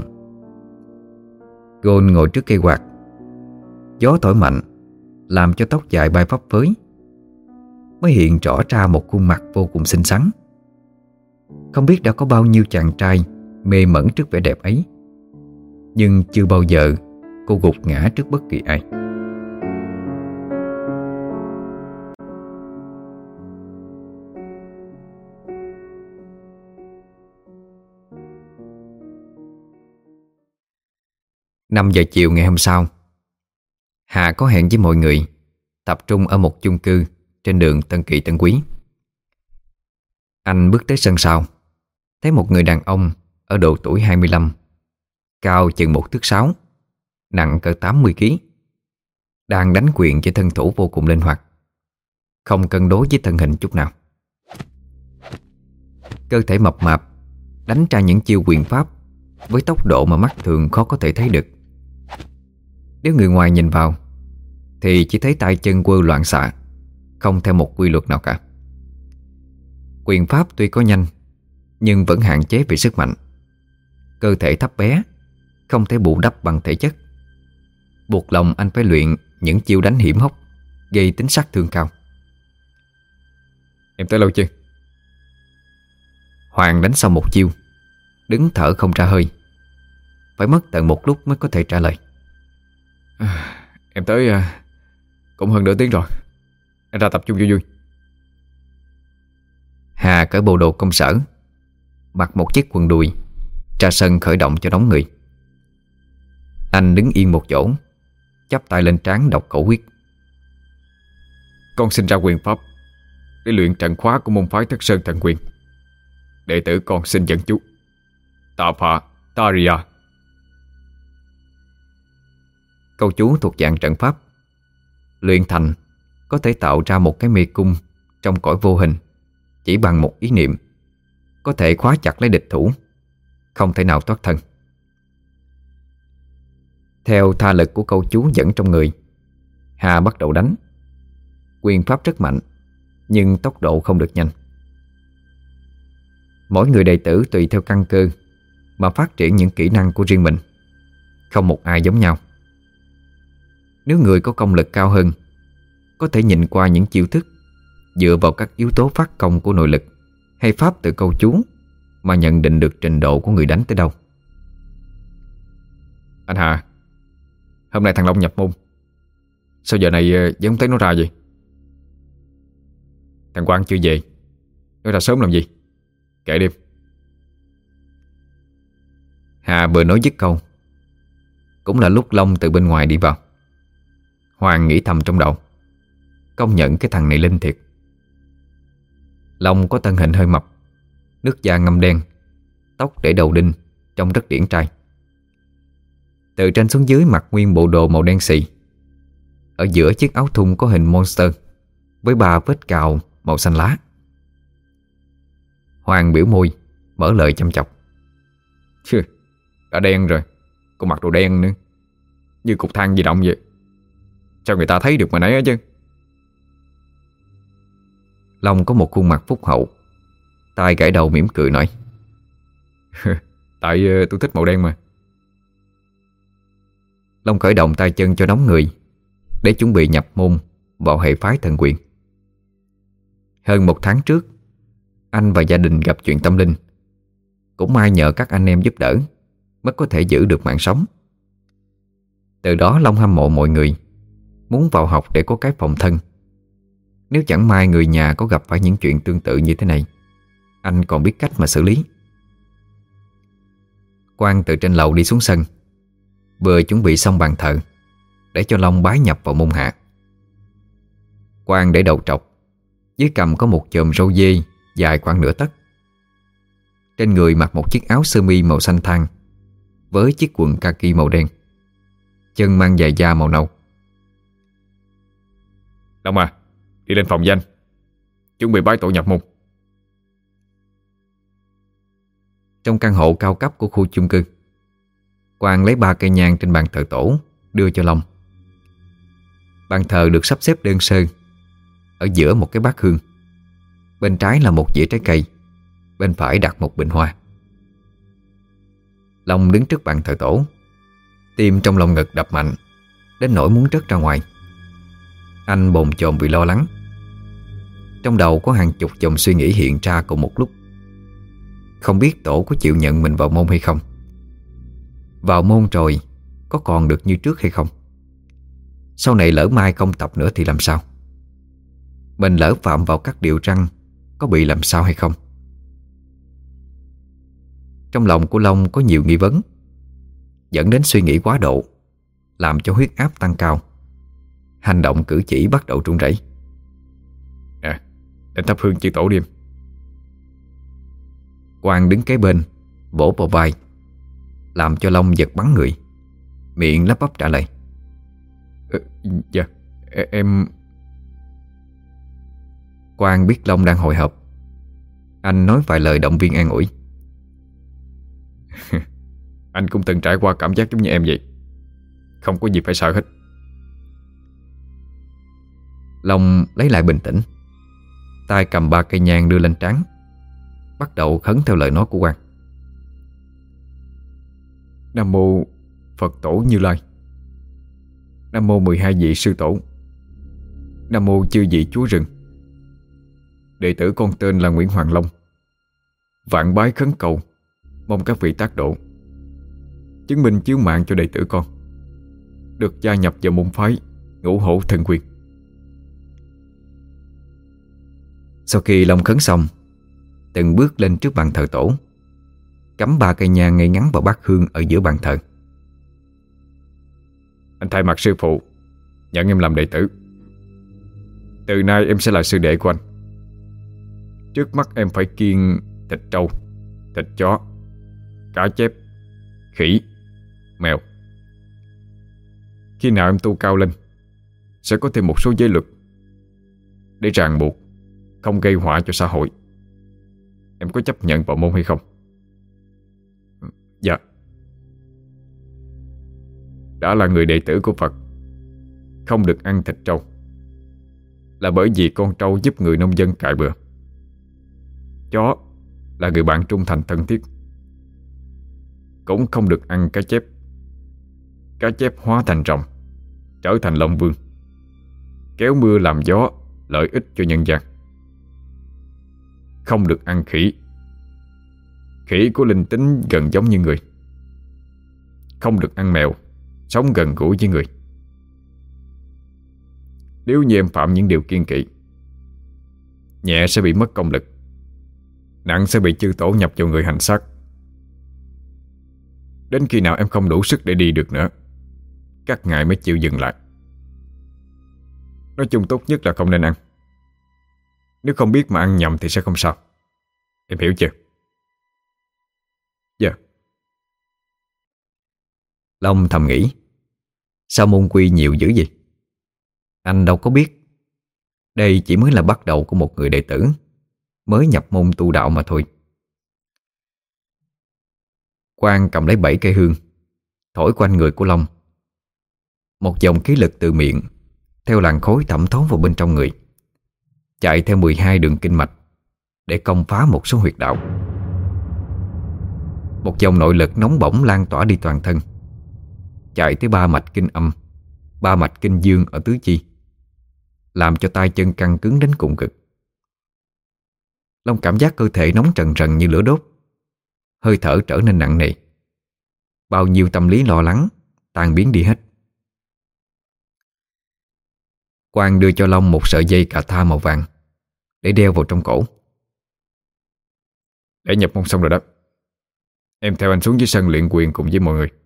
Gold ngồi trước cây quạt. Gió thổi mạnh làm cho tóc dài bay phấp phới, mới hiện rõ ra một khuôn mặt vô cùng xinh xắn. Không biết đã có bao nhiêu chàng trai mê mẩn trước vẻ đẹp ấy, nhưng chưa bao giờ cô gục ngã trước bất kỳ ai. Năm giờ chiều ngày hôm sau, Hà có hẹn với mọi người tập trung ở một chung cư trên đường Tân Kỳ Tân Quý. Anh bước tới sân sau, thấy một người đàn ông ở độ tuổi hai mươi lăm, cao chừng một thước sáu, nặng cỡ tám mươi ki lô gam, đang đánh quyền với thân thủ vô cùng linh hoạt, không cân đối với thân hình chút nào. Cơ thể mập mạp đánh ra những chiêu quyền pháp với tốc độ mà mắt thường khó có thể thấy được. Nếu người ngoài nhìn vào thì chỉ thấy tay chân quơ loạn xạ, không theo một quy luật nào cả. Quyền pháp tuy có nhanh, nhưng vẫn hạn chế về sức mạnh. Cơ thể thấp bé, không thể bù đắp bằng thể chất, buộc lòng anh phải luyện những chiêu đánh hiểm hóc, gây tính sát thương cao. Em tới lâu chưa? Hoàng đánh xong một chiêu, đứng thở không ra hơi, phải mất tận một lúc mới có thể trả lời. à, Em tới à, cũng hơn nửa tiếng rồi. Em ra tập trung vui vui. Hà cởi bộ đồ công sở, mặc một chiếc quần đùi, ra sân khởi động cho đóng người. Anh đứng yên một chỗ, chắp tay lên trán đọc khẩu quyết. Con xin ra quyền pháp để luyện trận khóa của môn phái Thất Sơn Thần Quyền. Đệ tử con xin dẫn chú Tạ Phạ Taria. Câu chú thuộc dạng trận pháp. Luyện thành có thể tạo ra một cái mê cung trong cõi vô hình chỉ bằng một ý niệm, có thể khóa chặt lấy địch thủ, không thể nào thoát thân. Theo tha lực của câu chú dẫn trong người, Hà bắt đầu đánh. Quyền pháp rất mạnh, nhưng tốc độ không được nhanh. Mỗi người đệ tử tùy theo căn cơ mà phát triển những kỹ năng của riêng mình, không một ai giống nhau. Nếu người có công lực cao hơn, có thể nhìn qua những chiêu thức, dựa vào các yếu tố phát công của nội lực hay pháp từ câu chú mà nhận định được trình độ của người đánh tới đâu. Anh Hà, hôm nay thằng Long nhập môn, sao giờ này vẫn không thấy nó ra vậy? Thằng Quang chưa về, nó ra sớm làm gì? Kệ đêm. Hà vừa nói dứt câu, cũng là lúc Long từ bên ngoài đi vào. Hoàng nghĩ thầm trong đầu, công nhận cái thằng này linh thiệt. Long có thân hình hơi mập, nước da ngăm đen, tóc để đầu đinh, trông rất điển trai. Từ trên xuống dưới mặc nguyên bộ đồ màu đen xì. Ở giữa chiếc áo thun có hình monster với ba vết cào màu xanh lá. Hoàng biểu môi, mở lời chăm chọc. Chứ, đã đen rồi, còn mặc đồ đen nữa, như cục than di động vậy. Sao người ta thấy được mà nấy á chứ? Long có một khuôn mặt phúc hậu, tay gãi đầu mỉm cười nói. Tại uh, tôi thích màu đen mà. Long khởi động tay chân cho đóng người, để chuẩn bị nhập môn vào hệ phái thần quyền. Hơn một tháng trước, anh và gia đình gặp chuyện tâm linh. Cũng may nhờ các anh em giúp đỡ mới có thể giữ được mạng sống. Từ đó Long hâm mộ mọi người, muốn vào học để có cái phòng thân. Nếu chẳng may người nhà có gặp phải những chuyện tương tự như thế này, anh còn biết cách mà xử lý. Quang từ trên lầu đi xuống sân, vừa chuẩn bị xong bàn thờ để cho Long bái nhập vào môn hạ. Quang để đầu trọc, dưới cằm có một chòm râu dê dài khoảng nửa tấc. Trên người mặc một chiếc áo sơ mi màu xanh than với chiếc quần kaki màu đen, chân mang giày da màu nâu. Long à, đi lên phòng danh, chuẩn bị bái tổ nhập môn. Trong căn hộ cao cấp của khu chung cư, Quang lấy ba cây nhang trên bàn thờ tổ đưa cho Long. Bàn thờ được sắp xếp đơn sơ, ở giữa một cái bát hương. Bên trái là một dĩa trái cây, bên phải đặt một bình hoa. Long đứng trước bàn thờ tổ, tim trong lòng ngực đập mạnh đến nỗi muốn rớt ra ngoài. Anh bồn chồn vì lo lắng. Trong đầu có hàng chục dòng suy nghĩ hiện ra cùng một lúc. Không biết tổ có chịu nhận mình vào môn hay không? Vào môn rồi có còn được như trước hay không? Sau này lỡ mai không tập nữa thì làm sao? Mình lỡ phạm vào các điều răn, có bị làm sao hay không? Trong lòng của Long có nhiều nghi vấn, dẫn đến suy nghĩ quá độ, làm cho huyết áp tăng cao, Hành động cử chỉ bắt đầu run rẩy. À, đến thắp hương chư tổ đi em. Quang đứng kế bên, vỗ vào vai, làm cho Long giật bắn người, miệng lắp bắp trả lời. ờ, Dạ em... Quang biết Long đang hồi hộp. Anh nói vài lời động viên an ủi. Anh cũng từng trải qua cảm giác giống như em vậy. Không có gì phải sợ hết. Long lấy lại bình tĩnh, tay cầm ba cây nhang đưa lên trán, bắt đầu khấn theo lời nói của Quang. Nam mô Phật tổ Như Lai. Nam mô mười hai vị sư tổ. Nam mô chư vị chúa rừng. Đệ tử con tên là Nguyễn Hoàng Long, vạn bái khấn cầu, mong các vị tác độ, chứng minh chiếu mạng cho đệ tử con được gia nhập vào môn phái Ngũ Hổ Thần Quyền. Sau khi Long khấn xong, từng bước lên trước bàn thờ tổ, cắm ba cây nhang ngay ngắn vào bát hương ở giữa bàn thờ. Anh thay mặt sư phụ nhận em làm đệ tử. Từ nay em sẽ là sư đệ của anh. Trước mắt em phải kiêng thịt trâu, thịt chó, cá chép, khỉ, mèo. Khi nào em tu cao lên, sẽ có thêm một số giới luật để ràng buộc, không gây họa cho xã hội. Em có chấp nhận vào môn hay không? Dạ. Đã là người đệ tử của Phật, không được ăn thịt trâu là bởi vì con trâu giúp người nông dân cày bừa. Chó là người bạn trung thành thân thiết. Cũng không được ăn cá chép. Cá chép hóa thành rồng, trở thành Long Vương, kéo mưa làm gió, lợi ích cho nhân gian. Không được ăn khỉ. Khỉ có linh tính gần giống như người. Không được ăn mèo, sống gần gũi với người. Nếu như em phạm những điều kiêng kỵ, nhẹ sẽ bị mất công lực, nặng sẽ bị chư tổ nhập vào người hành xác. Đến khi nào em không đủ sức để đi được nữa, các ngài mới chịu dừng lại. Nói chung tốt nhất là không nên ăn. Nếu không biết mà ăn nhầm thì sẽ không sao. Em hiểu chưa? Dạ. Long thầm nghĩ, sao môn quy nhiều dữ vậy? Anh đâu có biết, đây chỉ mới là bắt đầu của một người đệ tử mới nhập môn tu đạo mà thôi. Quang cầm lấy bảy cây hương, thổi quanh người của Long. Một dòng khí lực từ miệng theo làn khói thẩm thấu vào bên trong người, chạy theo mười hai đường kinh mạch để công phá một số huyệt đạo. Một dòng nội lực nóng bỏng lan tỏa đi toàn thân, chạy tới ba mạch kinh âm, ba mạch kinh dương ở tứ chi, làm cho tay chân căng cứng đến cùng cực. Long cảm giác cơ thể nóng trần trần như lửa đốt, hơi thở trở nên nặng nề. Bao nhiêu tâm lý lo lắng tan biến đi hết. Quang đưa cho Long một sợi dây cà tha màu vàng để đeo vào trong cổ. Để nhập môn xong rồi đó, em theo anh xuống dưới sân luyện quyền cùng với mọi người.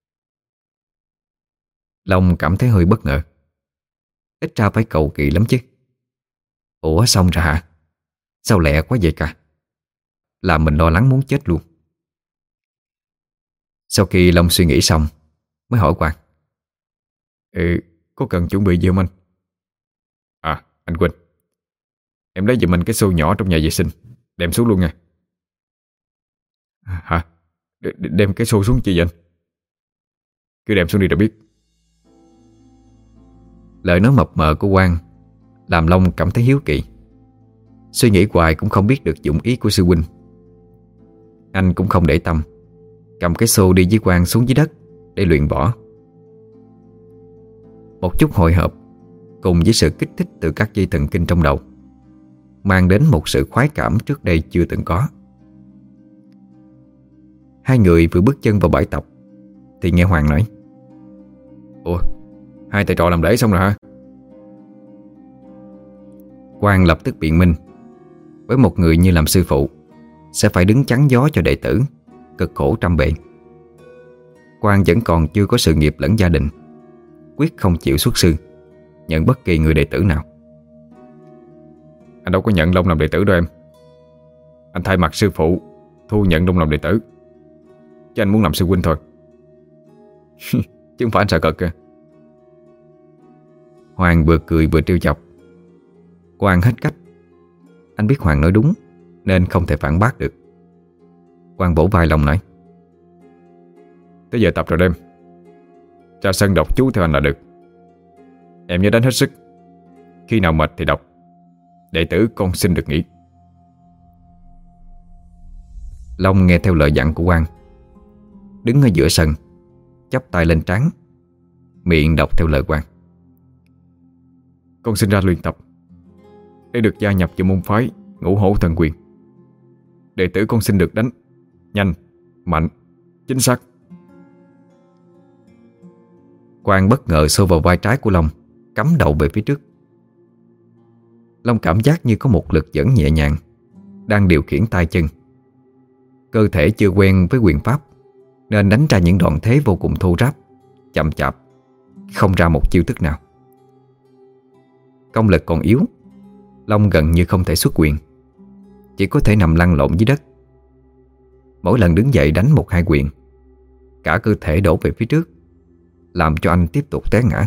Long cảm thấy hơi bất ngờ. Ít ra phải cầu kỳ lắm chứ. Ủa xong rồi hả? Sao lẹ quá vậy cả? Làm mình lo lắng muốn chết luôn. Sau khi Long suy nghĩ xong mới hỏi Quang. Ừ, có cần chuẩn bị gì không anh? À, anh quên, em lấy giùm anh cái xô nhỏ trong nhà vệ sinh, đem xuống luôn nha. Hả? D đem cái xô xuống chi vậy anh? Cứ đem xuống đi rồi biết. Lời nói mập mờ của Quang làm Long cảm thấy hiếu kỳ. Suy nghĩ hoài cũng không biết được dụng ý của sư huynh. Anh cũng không để tâm, cầm cái xô đi với Quang xuống dưới đất để luyện võ. Một chút hồi hộp cùng với sự kích thích từ các dây thần kinh trong đầu mang đến một sự khoái cảm trước đây chưa từng có. Hai người vừa bước chân vào bãi tập thì nghe Hoàng nói: Ủa, hai thầy trò làm lễ xong rồi hả? Quang lập tức biện minh. Với một người như làm sư phụ sẽ phải đứng chắn gió cho đệ tử, cực khổ trăm bề. Quang vẫn còn chưa có sự nghiệp lẫn gia đình, quyết không chịu xuất sư. nhận bất kỳ người đệ tử nào. Anh đâu có nhận Long làm đệ tử đâu em. Anh thay mặt sư phụ thu nhận Long làm đệ tử, chứ anh muốn làm sư huynh thôi. Chứ không phải anh sợ cợt kìa. Hoàng vừa cười vừa trêu chọc. Quang hết cách. Anh biết Hoàng nói đúng nên không thể phản bác được. Quang vỗ vai Long nói: Tới giờ tập rồi em. Ra sân đọc chú theo anh là được. Em nhớ đánh hết sức. Khi nào mệt thì đọc. Đệ tử con xin được nghỉ. Long nghe theo lời dặn của Quang, đứng ở giữa sân, chắp tay lên trán, miệng đọc theo lời Quang. Con xin ra luyện tập để được gia nhập vào môn phái Ngũ Hổ Thần Quyền. Đệ tử con xin được đánh nhanh, mạnh, chính xác. Quang bất ngờ xô vào vai trái của Long, cắm đầu về phía trước. Long cảm giác như có một lực dẫn nhẹ nhàng đang điều khiển tay chân. Cơ thể chưa quen với quyền pháp nên đánh ra những đoạn thế vô cùng thô ráp, chậm chạp, không ra một chiêu thức nào. Công lực còn yếu, Long gần như không thể xuất quyền, chỉ có thể nằm lăn lộn dưới đất. Mỗi lần đứng dậy đánh một hai quyền, cả cơ thể đổ về phía trước, làm cho anh tiếp tục té ngã.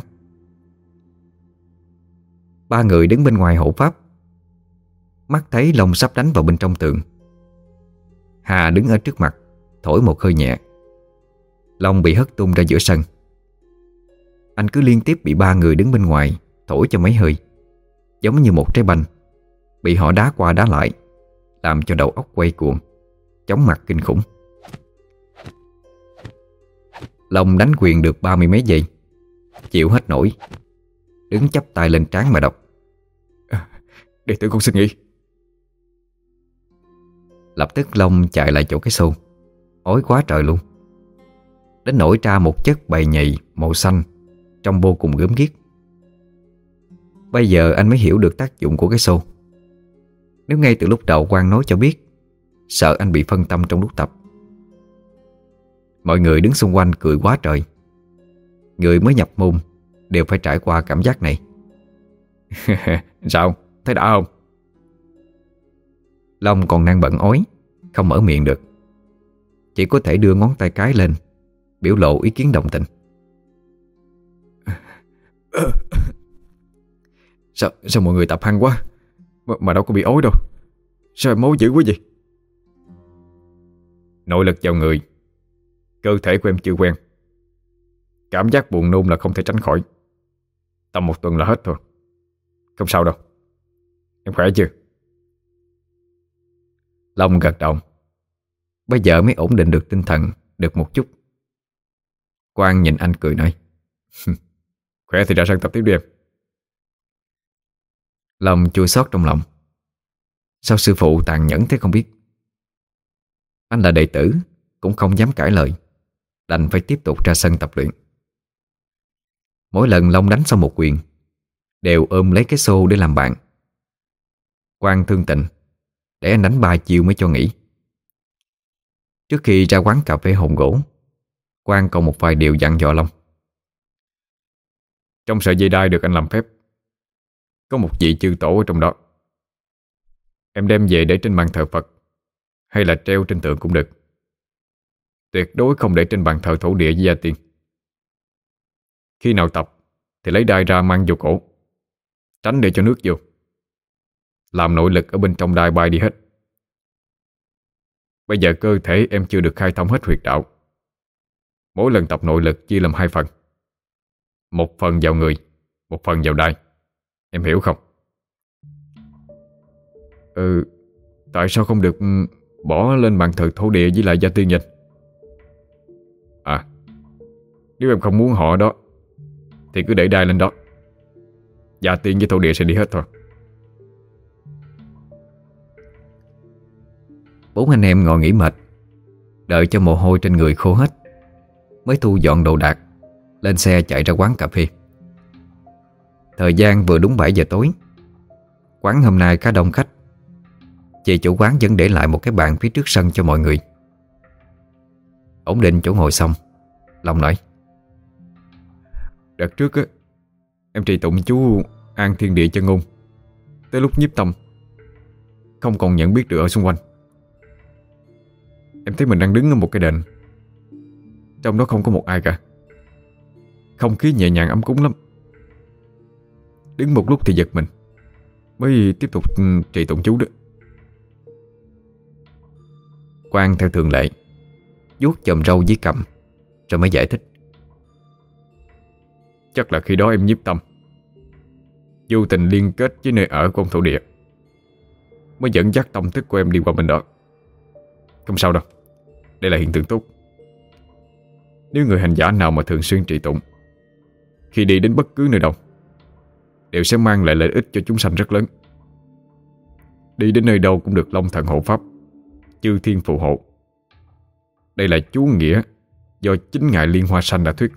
Ba người đứng bên ngoài hộ pháp, mắt thấy Long sắp đánh vào bên trong tường. Hà đứng ở trước mặt, thổi một hơi nhẹ. Long bị hất tung ra giữa sân. Anh cứ liên tiếp bị ba người đứng bên ngoài thổi cho mấy hơi, giống như một trái banh bị họ đá qua đá lại, làm cho đầu óc quay cuồng, chóng mặt kinh khủng. Long đánh quyền được ba mươi mấy giây, chịu hết nổi, đứng chắp tay lên trán mà đọc: Đệ tử con xin nghỉ. Lập tức Long chạy lại chỗ cái xô, ói quá trời luôn, đến nổi ra một chất bầy nhầy màu xanh trông vô cùng gớm ghiếc. Bây giờ anh mới hiểu được tác dụng của cái xô. Nếu ngay từ lúc đầu Quang nói cho biết, sợ anh bị phân tâm trong lúc tập. Mọi người đứng xung quanh cười quá trời. Người mới nhập môn đều phải trải qua cảm giác này. Sao? Thấy đã không? Long còn đang bận ói, không mở miệng được, chỉ có thể đưa ngón tay cái lên, biểu lộ ý kiến đồng tình. Sao, sao mọi người tập hăng quá Mà, mà đâu có bị ối đâu. Sao em máu dữ quá vậy? Nội lực vào người, cơ thể của em chưa quen. Cảm giác buồn nôn là không thể tránh khỏi. Tầm một tuần là hết thôi. Không sao đâu. Em khỏe chưa? Long gật đầu. Bây giờ mới ổn định được tinh thần được một chút. Quang nhìn anh cười nói: Khỏe thì ra sân tập tiếp đi em. Long chua xót trong lòng. Sao sư phụ tàn nhẫn thế không biết. Anh là đệ tử, cũng không dám cãi lời, đành phải tiếp tục ra sân tập luyện. Mỗi lần Long đánh xong một quyền đều ôm lấy cái xô để làm bạn. Quang thương tình, để anh đánh ba chiều mới cho nghỉ. Trước khi ra quán cà phê Hồn Gỗ, Quang còn một vài điều dặn dò Long. Trong sợi dây đai được anh làm phép có một vị chư tổ ở trong đó. Em đem về để trên bàn thờ Phật, hay là treo trên tượng cũng được. Tuyệt đối không để trên bàn thờ thổ địa với gia tiên. Khi nào tập thì lấy đai ra mang vô cổ, tránh để cho nước vô, làm nội lực ở bên trong đai bay đi hết. Bây giờ cơ thể em chưa được khai thông hết huyệt đạo. Mỗi lần tập nội lực chia làm hai phần, một phần vào người, một phần vào đai. Em hiểu không? Ừ. Tại sao không được bỏ lên bàn thờ thổ địa với lại gia tiên nhỉ? À, nếu em không muốn họ đó thì cứ để đai lên đó. Gia tiên với thổ địa sẽ đi hết thôi. Bốn anh em ngồi nghỉ mệt, đợi cho mồ hôi trên người khô hết, mới thu dọn đồ đạc, lên xe chạy ra quán cà phê. Thời gian vừa đúng bảy giờ tối. Quán hôm nay khá đông khách. Chị chủ quán vẫn để lại một cái bàn phía trước sân cho mọi người. Ổn định chỗ ngồi xong, Long nói: Đợt trước á, em trì tụng chú An Thiên Địa Chân Ngôn tới lúc nhiếp tâm, không còn nhận biết được ở xung quanh. Em thấy mình đang đứng ở một cái đền, trong đó không có một ai cả. Không khí nhẹ nhàng ấm cúng lắm. Đứng một lúc thì giật mình, mới tiếp tục trì tụng chú đó. Quang theo thường lệ vuốt chòm râu dưới cằm, rồi mới giải thích. Chắc là khi đó em nhiếp tâm, vô tình liên kết với nơi ở của ông thổ địa, mới dẫn dắt tâm thức của em đi qua bên đó. Không sao đâu, đây là hiện tượng tốt. Nếu người hành giả nào mà thường xuyên trì tụng, khi đi đến bất cứ nơi đâu đều sẽ mang lại lợi ích cho chúng sanh rất lớn. Đi đến nơi đâu cũng được Long Thần hộ pháp, chư thiên phù hộ. Đây là chú nghĩa do chính ngài Liên Hoa Sanh đã thuyết.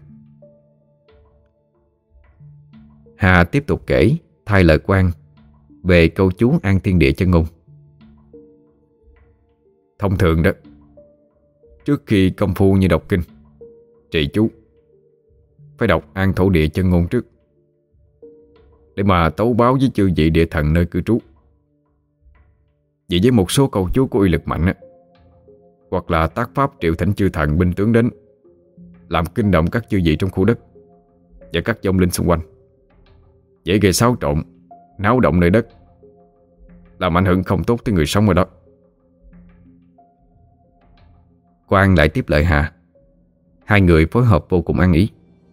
Hà tiếp tục kể thay lời Quang về câu chú An Thiên Địa Chân Ngôn. Thông thường đó, trước khi công phu như đọc kinh, trì chú, phải đọc An Thổ Địa Chân Ngôn trước, để mà tấu báo với chư vị địa thần nơi cư trú. Vì với một số câu chú có uy lực mạnh á, hoặc là tác pháp triệu thỉnh chư thần binh tướng đến, làm kinh động các chư vị trong khu đất và các vong linh xung quanh, dễ gây xáo trộn, náo động nơi đất, làm ảnh hưởng không tốt tới người sống ở đó. Quang lại tiếp lời Hà. Hai người phối hợp vô cùng ăn ý.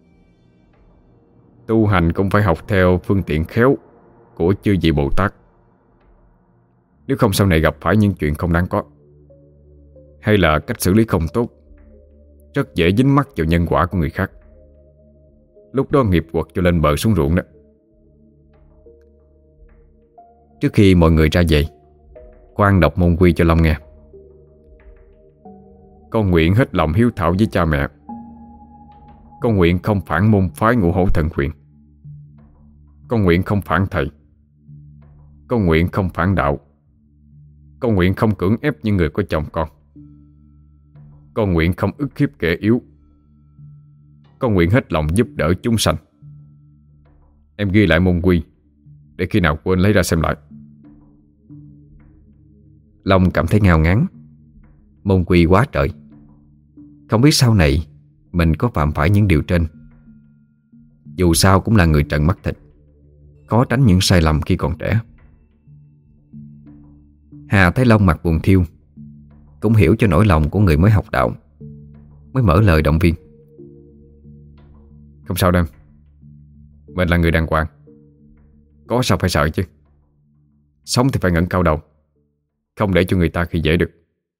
Tu hành cũng phải học theo phương tiện khéo của chư vị Bồ Tát, nếu không sau này gặp phải những chuyện không đáng có, hay là cách xử lý không tốt, rất dễ dính mắc vào nhân quả của người khác. Lúc đó nghiệp quật cho lên bờ xuống ruộng đó. Trước khi mọi người ra về, Quang đọc môn quy cho Long nghe. Con nguyện hết lòng hiếu thảo với cha mẹ. Con nguyện không phản môn phái Ngũ Hổ Thần Quyền. Con nguyện không phản thầy. Con nguyện không phản đạo. Con nguyện không cưỡng ép những người có chồng con. Con nguyện không ức hiếp kẻ yếu. Con nguyện hết lòng giúp đỡ chúng sanh. Em ghi lại môn quy, để khi nào quên lấy ra xem lại. Long cảm thấy ngao ngán. Môn quy quá trời, không biết sau này mình có phạm phải những điều trên. Dù sao cũng là người trần mắt thịt, khó tránh những sai lầm khi còn trẻ. Hà thấy Long mặt buồn thiêu, cũng hiểu cho nỗi lòng của người mới học đạo, mới mở lời động viên. Không sao đâu, mình là người đàng hoàng, có sao phải sợ chứ. Sống thì phải ngẩng cao đầu, không để cho người ta khi dễ được.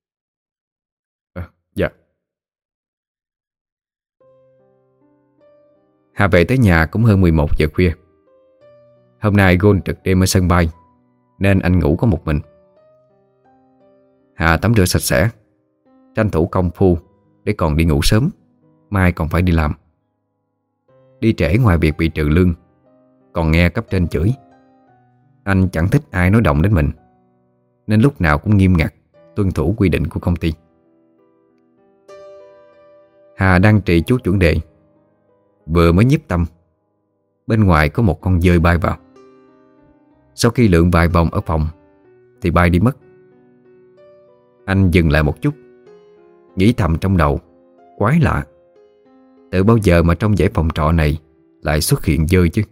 À, dạ. Hà về tới nhà cũng hơn mười một giờ khuya. Hôm nay Gold trực đêm ở sân bay, nên anh ngủ có một mình. Hà tắm rửa sạch sẽ, tranh thủ công phu để còn đi ngủ sớm, mai còn phải đi làm. Đi trễ ngoài việc bị trừ lương, còn nghe cấp trên chửi. Anh chẳng thích ai nói động đến mình, nên lúc nào cũng nghiêm ngặt tuân thủ quy định của công ty. Hà đang trì chú chuẩn đề, vừa mới nhiếp tâm, bên ngoài có một con dơi bay vào. Sau khi lượn vài vòng ở phòng thì bay đi mất. Anh dừng lại một chút, nghĩ thầm trong đầu, quái lạ, từ bao giờ mà trong dãy phòng trọ này lại xuất hiện dơi chứ.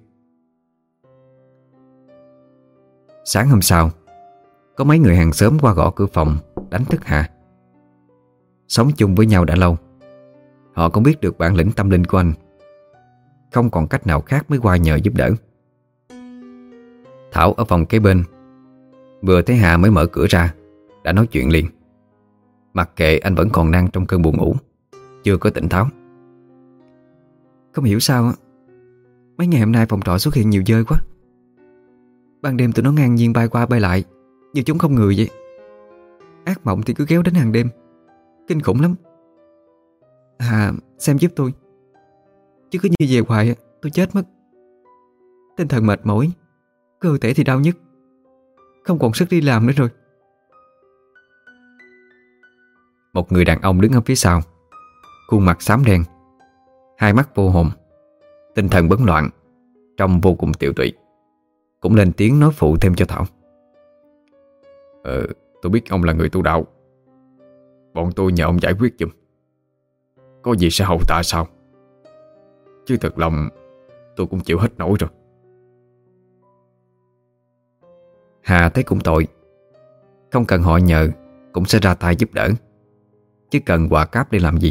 Sáng hôm sau, có mấy người hàng xóm qua gõ cửa phòng đánh thức Hà. Sống chung với nhau đã lâu, họ cũng biết được bản lĩnh tâm linh của anh, không còn cách nào khác mới qua nhờ giúp đỡ. Thảo ở phòng kế bên, vừa thấy Hà mới mở cửa ra đã nói chuyện liền, mặc kệ anh vẫn còn đang trong cơn buồn ngủ, chưa có tỉnh táo. Không hiểu sao á, mấy ngày hôm nay phòng trọ xuất hiện nhiều dơi quá. Ban đêm tụi nó ngang nhiên bay qua bay lại như chúng không người vậy. Ác mộng thì cứ kéo đến hàng đêm, kinh khủng lắm. Hà xem giúp tôi, chứ cứ như về hoài tôi chết mất. Tinh thần mệt mỏi, cơ thể thì đau nhức, không còn sức đi làm nữa rồi. Một người đàn ông đứng ở phía sau, khuôn mặt xám đen, hai mắt vô hồn, tinh thần bấn loạn, trông vô cùng tiều tụy, cũng lên tiếng nói phụ thêm cho Thảo. Ờ, tôi biết ông là người tu đạo, bọn tôi nhờ ông giải quyết giùm. Có gì sẽ hậu tạ sau, chứ thật lòng tôi cũng chịu hết nổi rồi. Hà thấy cũng tội, không cần họ nhờ cũng sẽ ra tay giúp đỡ, chứ cần quà cáp để làm gì.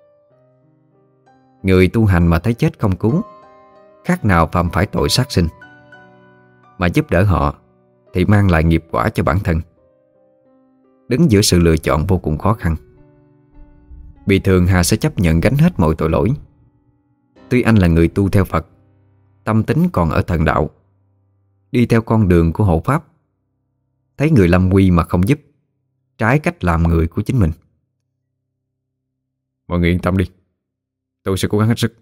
Người tu hành mà thấy chết không cứu, khác nào phạm phải tội sát sinh. Mà giúp đỡ họ thì mang lại nghiệp quả cho bản thân. Đứng giữa sự lựa chọn vô cùng khó khăn. Bị thường Hà sẽ chấp nhận gánh hết mọi tội lỗi. Tuy anh là người tu theo Phật, tâm tính còn ở thần đạo, đi theo con đường của hộ pháp, thấy người lâm nguy mà không giúp, trái cách làm người của chính mình. Mọi người yên tâm đi, tôi sẽ cố gắng hết sức.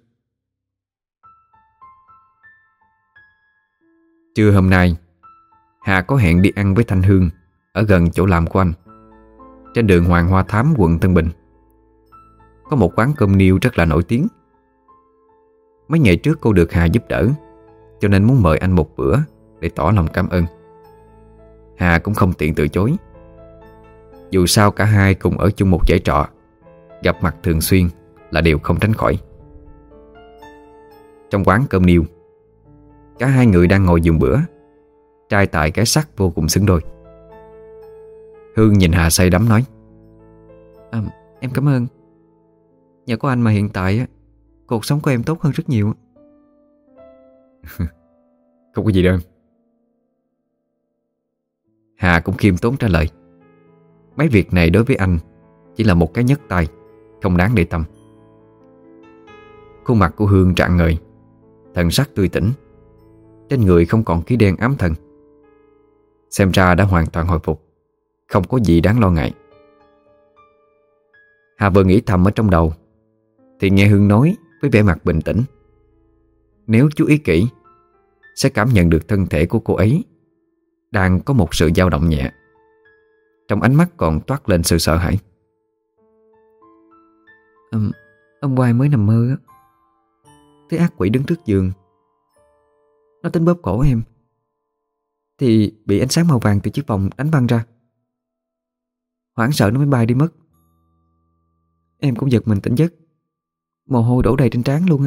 Trưa hôm nay, Hà có hẹn đi ăn với Thanh Hương ở gần chỗ làm của anh, trên đường Hoàng Hoa Thám, quận Tân Bình. Có một quán cơm niêu rất là nổi tiếng. Mấy ngày trước cô được Hà giúp đỡ, cho nên muốn mời anh một bữa để tỏ lòng cảm ơn. Hà cũng không tiện từ chối. Dù sao cả hai cùng ở chung một dãy trọ, gặp mặt thường xuyên là điều không tránh khỏi. Trong quán cơm niêu, cả hai người đang ngồi dùng bữa, trai tài gái sắc vô cùng xứng đôi. Hương nhìn Hà say đắm nói: à, Em cảm ơn. Nhờ có anh mà hiện tại á, cuộc sống của em tốt hơn rất nhiều. Không có gì đâu. Hà cũng khiêm tốn trả lời: mấy việc này đối với anh chỉ là một cái nhấc tay, không đáng để tâm. Khuôn mặt của Hương rạng ngời, thần sắc tươi tỉnh, trên người không còn khí đen ám thần. Xem ra đã hoàn toàn hồi phục, không có gì đáng lo ngại. Hà vừa nghĩ thầm ở trong đầu thì nghe Hương nói với vẻ mặt bình tĩnh: nếu chú ý kỹ sẽ cảm nhận được thân thể của cô ấy đang có một sự dao động nhẹ. Trong ánh mắt còn toát lên sự sợ hãi. à, Hôm qua mới nằm mơ á, thấy ác quỷ đứng trước giường. Nó tính bóp cổ em, thì bị ánh sáng màu vàng từ chiếc vòng đánh văng ra. Hoảng sợ nó mới bay đi mất. Em cũng giật mình tỉnh giấc, mồ hôi đổ đầy trên trán luôn á.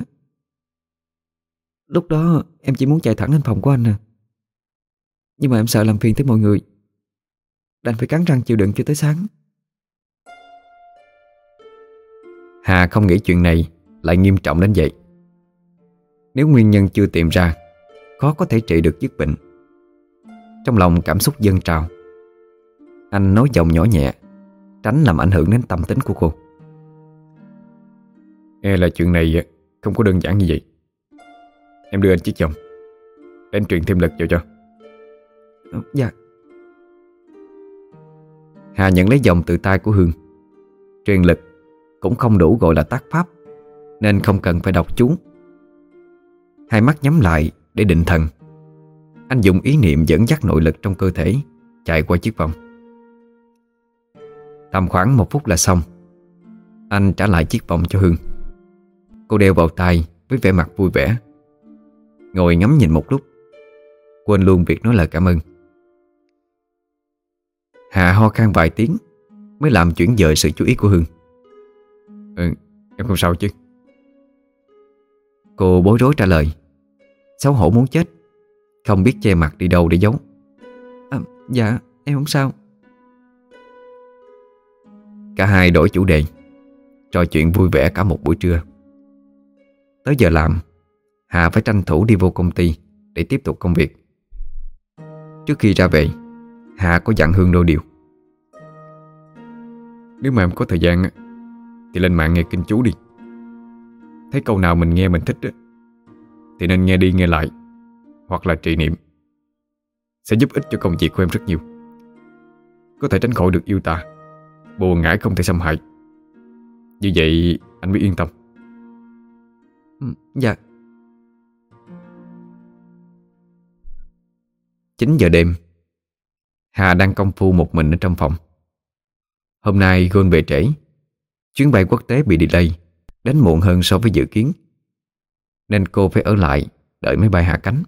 Lúc đó em chỉ muốn chạy thẳng lên phòng của anh nè, nhưng mà em sợ làm phiền tới mọi người, đành phải cắn răng chịu đựng cho tới sáng. Hà không nghĩ chuyện này lại nghiêm trọng đến vậy. Nếu nguyên nhân chưa tìm ra, khó có thể trị được dứt bệnh. Trong lòng cảm xúc dâng trào, anh nói giọng nhỏ nhẹ, tránh làm ảnh hưởng đến tâm tính của cô. E là chuyện này không có đơn giản như vậy. Em đưa anh chiếc vòng để anh truyền thêm lực vào cho. Dạ. Hà nhận lấy vòng từ tay của Hương. Truyền lực cũng không đủ gọi là tác pháp, nên không cần phải đọc chú. Hai mắt nhắm lại để định thần, anh dùng ý niệm dẫn dắt nội lực trong cơ thể chạy qua chiếc vòng. Tầm khoảng một phút là xong. Anh trả lại chiếc vòng cho Hương. Cô đeo vào tay với vẻ mặt vui vẻ, ngồi ngắm nhìn một lúc, quên luôn việc nói lời cảm ơn. Hà ho khan vài tiếng mới làm chuyển dời sự chú ý của Hương. Ừ, em không sao chứ? Cô bối rối trả lời, xấu hổ muốn chết, không biết che mặt đi đâu để giấu. à, Dạ em không sao. Cả hai đổi chủ đề, trò chuyện vui vẻ cả một buổi trưa. Tới giờ làm, Hà phải tranh thủ đi vô công ty để tiếp tục công việc. Trước khi ra về, Hà có dặn Hương đôi điều. Nếu mà em có thời gian thì lên mạng nghe kinh chú đi. Thấy câu nào mình nghe mình thích thì nên nghe đi nghe lại, hoặc là trì niệm. Sẽ giúp ích cho công việc của em rất nhiều. Có thể tránh khỏi được yêu tà, bùa ngải không thể xâm hại. Như vậy anh mới yên tâm. ừ, Dạ. Chín giờ đêm, Hà đang công phu một mình ở trong phòng. Hôm nay Gold về trễ, chuyến bay quốc tế bị delay đến muộn hơn so với dự kiến, nên cô phải ở lại đợi máy bay hạ cánh.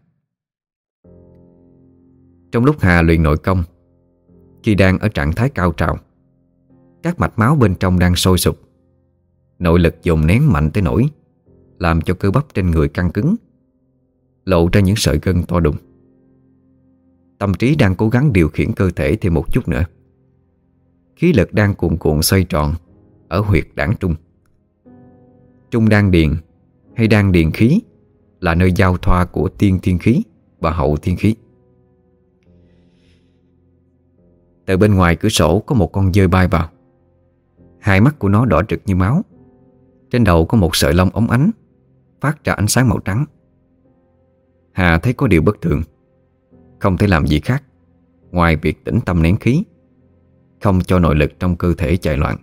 Trong lúc Hà luyện nội công, khi đang ở trạng thái cao trào, các mạch máu bên trong đang sôi sục, nội lực dồn nén mạnh tới nỗi làm cho cơ bắp trên người căng cứng, lộ ra những sợi gân to đùng. Tâm trí đang cố gắng điều khiển cơ thể thêm một chút nữa. Khí lực đang cuồn cuộn xoay tròn ở huyệt đản trung. Trung đan điền hay đan điền khí là nơi giao thoa của tiên thiên khí và hậu thiên khí. Từ bên ngoài cửa sổ có một con dơi bay vào. Hai mắt của nó đỏ rực như máu. Trên đầu có một sợi lông óng ánh phát ra ánh sáng màu trắng. Hà thấy có điều bất thường, không thể làm gì khác ngoài việc tĩnh tâm nén khí, không cho nội lực trong cơ thể chạy loạn.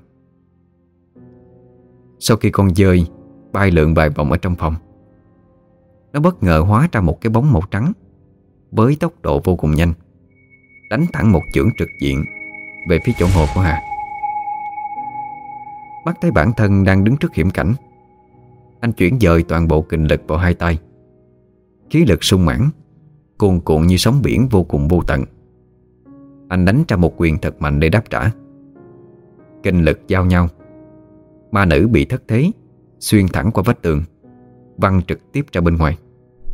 Sau khi con dơi bay lượn vài vòng ở trong phòng, nó bất ngờ hóa ra một cái bóng màu trắng với tốc độ vô cùng nhanh, đánh thẳng một chưởng trực diện về phía chỗ hồ của Hà. Mắt thấy bản thân đang đứng trước hiểm cảnh, anh chuyển dời toàn bộ kình lực vào hai tay. Khí lực sung mãn, cuồn cuộn như sóng biển vô cùng vô tận. Anh đánh ra một quyền thật mạnh để đáp trả. Kình lực giao nhau, ma nữ bị thất thế, xuyên thẳng qua vách tường, văng trực tiếp ra bên ngoài.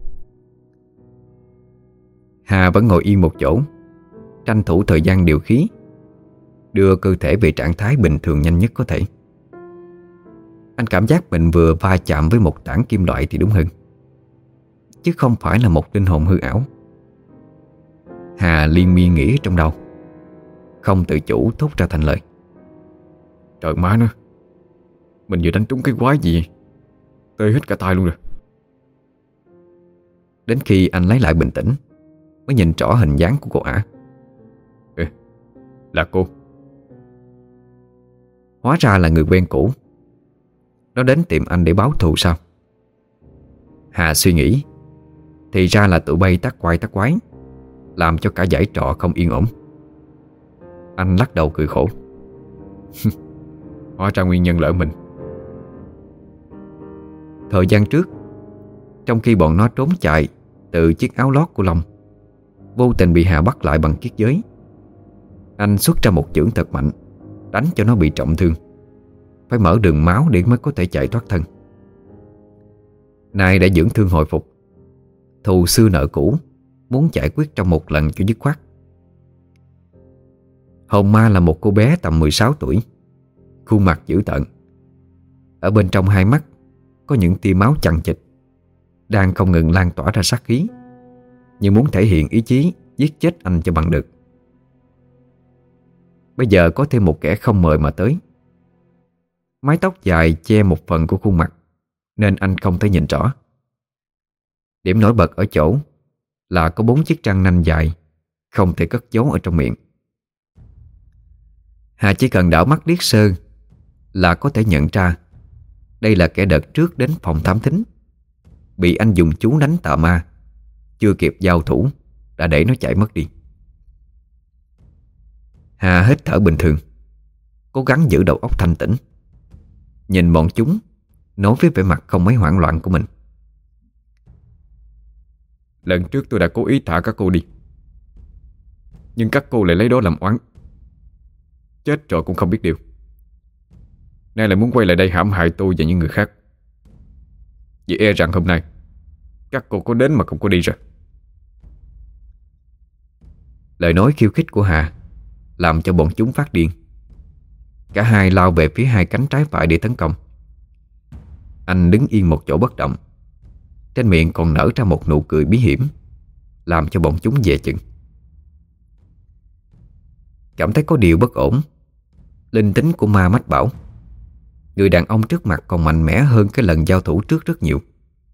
Hà vẫn ngồi yên một chỗ, tranh thủ thời gian điều khí, đưa cơ thể về trạng thái bình thường nhanh nhất có thể. Anh cảm giác mình vừa va chạm với một tảng kim loại thì đúng hơn, chứ không phải là một linh hồn hư ảo. Hà liên miên nghĩ trong đầu, không tự chủ thốt ra thành lời: Trời má nó, mình vừa đánh trúng cái quái gì, tê hết cả tai luôn rồi. Đến khi anh lấy lại bình tĩnh, mới nhìn rõ hình dáng của cô ả. Ê, là cô. Hóa ra là người quen cũ. Nó đến tìm anh để báo thù sao? Hà suy nghĩ, thì ra là tụi bay tác quái tác quái, làm cho cả dãy trọ không yên ổn. Anh lắc đầu cười khổ. Hóa ra nguyên nhân là ở mình. Thời gian trước, trong khi bọn nó trốn chạy từ chiếc áo lót của Long, vô tình bị Hà bắt lại bằng kiết giới. Anh xuất ra một chưởng thật mạnh, đánh cho nó bị trọng thương, phải mở đường máu để mới có thể chạy thoát thân. Nay đã dưỡng thương hồi phục, thù xưa nợ cũ muốn giải quyết trong một lần cho dứt khoát. Hồn ma là một cô bé tầm mười sáu tuổi, khuôn mặt dữ tợn. Ở bên trong hai mắt có những tia máu chằng chịt, đang không ngừng lan tỏa ra sát khí, như muốn thể hiện ý chí giết chết anh cho bằng được. Bây giờ có thêm một kẻ không mời mà tới. Mái tóc dài che một phần của khuôn mặt, nên anh không thể nhìn rõ. Điểm nổi bật ở chỗ là có bốn chiếc răng nanh dài, không thể cất giấu ở trong miệng. Hà chỉ cần đảo mắt liếc sơ là có thể nhận ra đây là kẻ đợt trước đến phòng thám thính, bị anh dùng chú đánh tà ma, chưa kịp giao thủ đã để nó chạy mất đi. Hà hít thở bình thường, cố gắng giữ đầu óc thanh tĩnh, nhìn bọn chúng nói với vẻ mặt không mấy hoảng loạn của mình. Lần trước tôi đã cố ý thả các cô đi, nhưng các cô lại lấy đó làm oán. Chết rồi cũng không biết điều. Nay lại muốn quay lại đây hãm hại tôi và những người khác. Vì e rằng hôm nay các cô có đến mà không có đi rồi. Lời nói khiêu khích của Hà làm cho bọn chúng phát điên. Cả hai lao về phía hai cánh trái phải để tấn công. Anh đứng yên một chỗ bất động, trên miệng còn nở ra một nụ cười bí hiểm, làm cho bọn chúng dè chừng. Cảm thấy có điều bất ổn, linh tính của ma mách bảo người đàn ông trước mặt còn mạnh mẽ hơn cái lần giao thủ trước rất nhiều.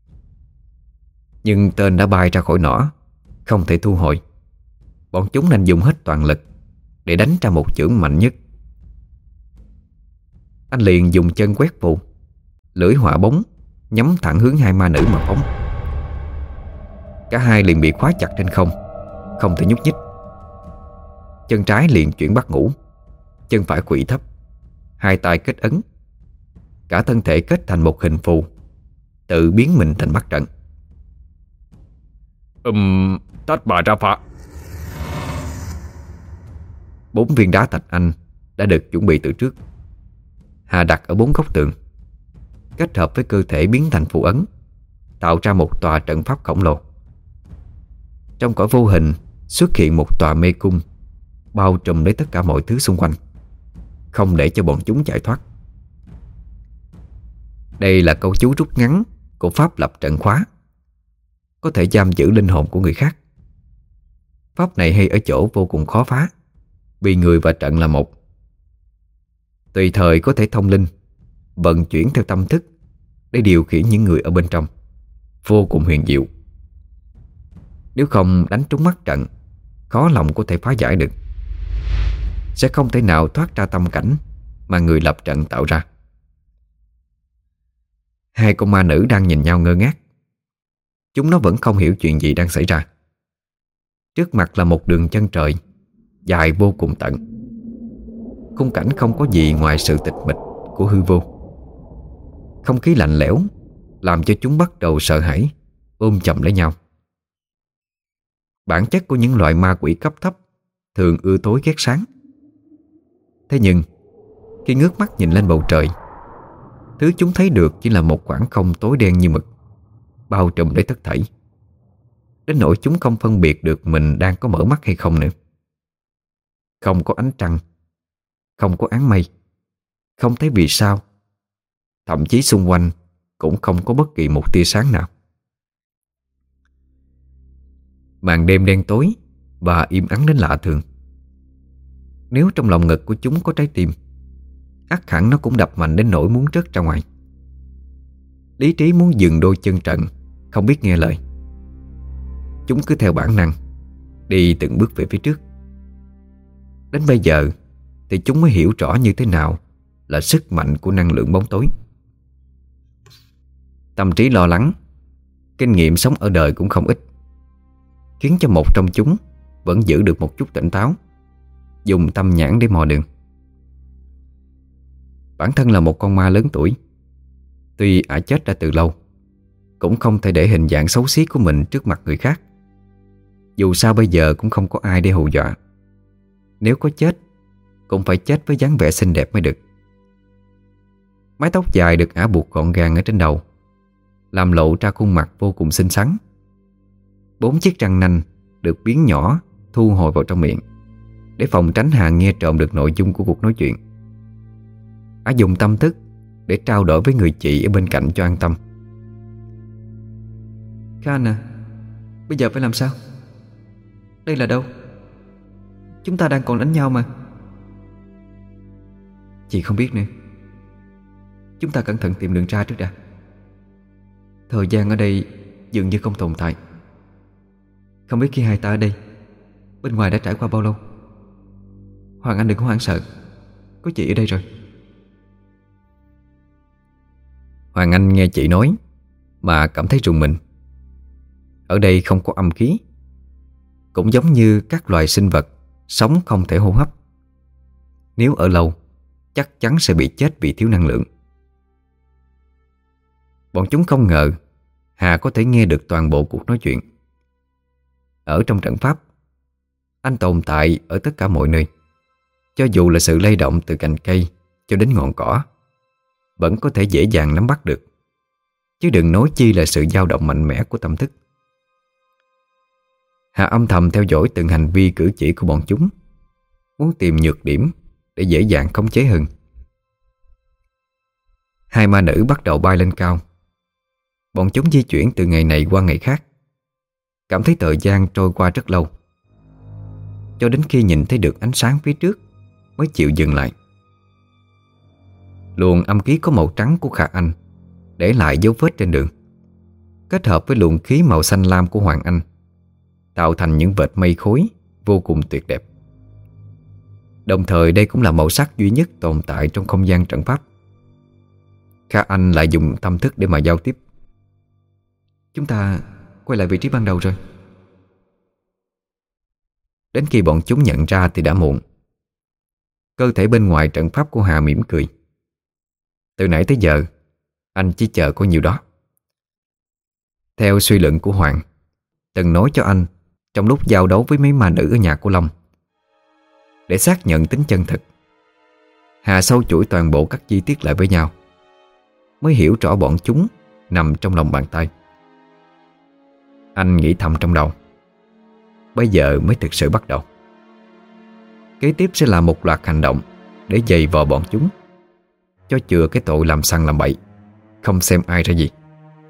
Nhưng tên đã bay ra khỏi nỏ, không thể thu hồi. Bọn chúng nên dùng hết toàn lực để đánh ra một chưởng mạnh nhất. Anh liền dùng chân quét vụ, lưỡi hỏa bóng nhắm thẳng hướng hai ma nữ mà phóng. Cả hai liền bị khóa chặt trên không, không thể nhúc nhích. Chân trái liền chuyển bắt ngủ, chân phải quỵ thấp, hai tay kết ấn, cả thân thể kết thành một hình phù, tự biến mình thành mắt trận. Ừm, tách bà ra phá. Bốn viên đá thạch anh đã được chuẩn bị từ trước. Hà đặt ở bốn góc tường, kết hợp với cơ thể biến thành phù ấn, tạo ra một tòa trận pháp khổng lồ. Trong cõi vô hình xuất hiện một tòa mê cung, bao trùm lấy tất cả mọi thứ xung quanh, không để cho bọn chúng chạy thoát. Đây là câu chú rút ngắn của pháp lập trận khóa, có thể giam giữ linh hồn của người khác. Pháp này hay ở chỗ vô cùng khó phá, vì người và trận là một. Tùy thời có thể thông linh, vận chuyển theo tâm thức để điều khiển những người ở bên trong, vô cùng huyền diệu. Nếu không đánh trúng mắt trận, khó lòng có thể phá giải được. Sẽ không thể nào thoát ra tâm cảnh mà người lập trận tạo ra. Hai con ma nữ đang nhìn nhau ngơ ngác. Chúng nó vẫn không hiểu chuyện gì đang xảy ra. Trước mặt là một đường chân trời dài vô cùng tận. Khung cảnh không có gì ngoài sự tịch mịch của hư vô. Không khí lạnh lẽo làm cho chúng bắt đầu sợ hãi, ôm chầm lấy nhau. Bản chất của những loại ma quỷ cấp thấp thường ưa tối ghét sáng. Thế nhưng khi ngước mắt nhìn lên bầu trời, thứ chúng thấy được chỉ là một khoảng không tối đen như mực, bao trùm lấy tất thảy, đến nỗi chúng không phân biệt được mình đang có mở mắt hay không nữa. Không có ánh trăng, không có áng mây, không thấy vì sao, thậm chí xung quanh cũng không có bất kỳ một tia sáng nào. Màn đêm đen tối và im ắng đến lạ thường. Nếu trong lòng ngực của chúng có trái tim, ắt hẳn nó cũng đập mạnh đến nỗi muốn rớt ra ngoài. Lý trí muốn dừng đôi chân trận, không biết nghe lời. Chúng cứ theo bản năng đi từng bước về phía trước. Đến bây giờ thì chúng mới hiểu rõ như thế nào là sức mạnh của năng lượng bóng tối. Tâm trí lo lắng, kinh nghiệm sống ở đời cũng không ít, khiến cho một trong chúng vẫn giữ được một chút tỉnh táo, dùng tâm nhãn để mò đường. Bản thân là một con ma lớn tuổi, tuy ả chết đã từ lâu, cũng không thể để hình dạng xấu xí của mình trước mặt người khác. Dù sao bây giờ cũng không có ai để hù dọa. Nếu có chết, cũng phải chết với dáng vẻ xinh đẹp mới được. Mái tóc dài được ả buộc gọn gàng ở trên đầu, làm lộ ra khuôn mặt vô cùng xinh xắn. Bốn chiếc răng nanh được biến nhỏ, thu hồi vào trong miệng, để phòng tránh Hà nghe trộm được nội dung của cuộc nói chuyện. Ả dùng tâm thức để trao đổi với người chị ở bên cạnh cho an tâm. Khan à, bây giờ phải làm sao? Đây là đâu? Chúng ta đang còn đánh nhau mà. Chị không biết nữa. Chúng ta cẩn thận tìm đường ra trước đã. Thời gian ở đây dường như không tồn tại. Không biết khi hai ta ở đây, bên ngoài đã trải qua bao lâu. Hoàng Anh đừng có hoảng sợ, có chị ở đây rồi. Hoàng Anh nghe chị nói mà cảm thấy rùng mình. Ở đây không có âm khí, cũng giống như các loài sinh vật sống không thể hô hấp. Nếu ở lâu, chắc chắn sẽ bị chết vì thiếu năng lượng. Bọn chúng không ngờ Hà có thể nghe được toàn bộ cuộc nói chuyện. Ở trong trận pháp, anh tồn tại ở tất cả mọi nơi. Cho dù là sự lay động từ cành cây cho đến ngọn cỏ, vẫn có thể dễ dàng nắm bắt được, chứ đừng nói chi là sự dao động mạnh mẽ của tâm thức. Hà âm thầm theo dõi từng hành vi cử chỉ của bọn chúng, muốn tìm nhược điểm để dễ dàng khống chế hơn. Hai ma nữ bắt đầu bay lên cao. Bọn chúng di chuyển từ ngày này qua ngày khác, cảm thấy thời gian trôi qua rất lâu, cho đến khi nhìn thấy được ánh sáng phía trước mới chịu dừng lại. Luồng âm khí có màu trắng của Khả Anh để lại dấu vết trên đường, kết hợp với luồng khí màu xanh lam của Hoàng Anh, tạo thành những vệt mây khối vô cùng tuyệt đẹp. Đồng thời đây cũng là màu sắc duy nhất tồn tại trong không gian trận pháp. Khả Anh lại dùng tâm thức để mà giao tiếp. Chúng ta quay lại vị trí ban đầu rồi. Đến khi bọn chúng nhận ra thì đã muộn. Cơ thể bên ngoài trận pháp của Hà mỉm cười. Từ nãy tới giờ anh chỉ chờ có nhiều đó. Theo suy luận của Hoàng, từng nói cho anh trong lúc giao đấu với mấy ma nữ ở nhà của Long. Để xác nhận tính chân thực, Hà sâu chuỗi toàn bộ các chi tiết lại với nhau, mới hiểu rõ bọn chúng nằm trong lòng bàn tay. Anh nghĩ thầm trong đầu, bây giờ mới thực sự bắt đầu. Kế tiếp sẽ là một loạt hành động để giày vò bọn chúng, cho chừa cái tội làm săn làm bậy, không xem ai ra gì.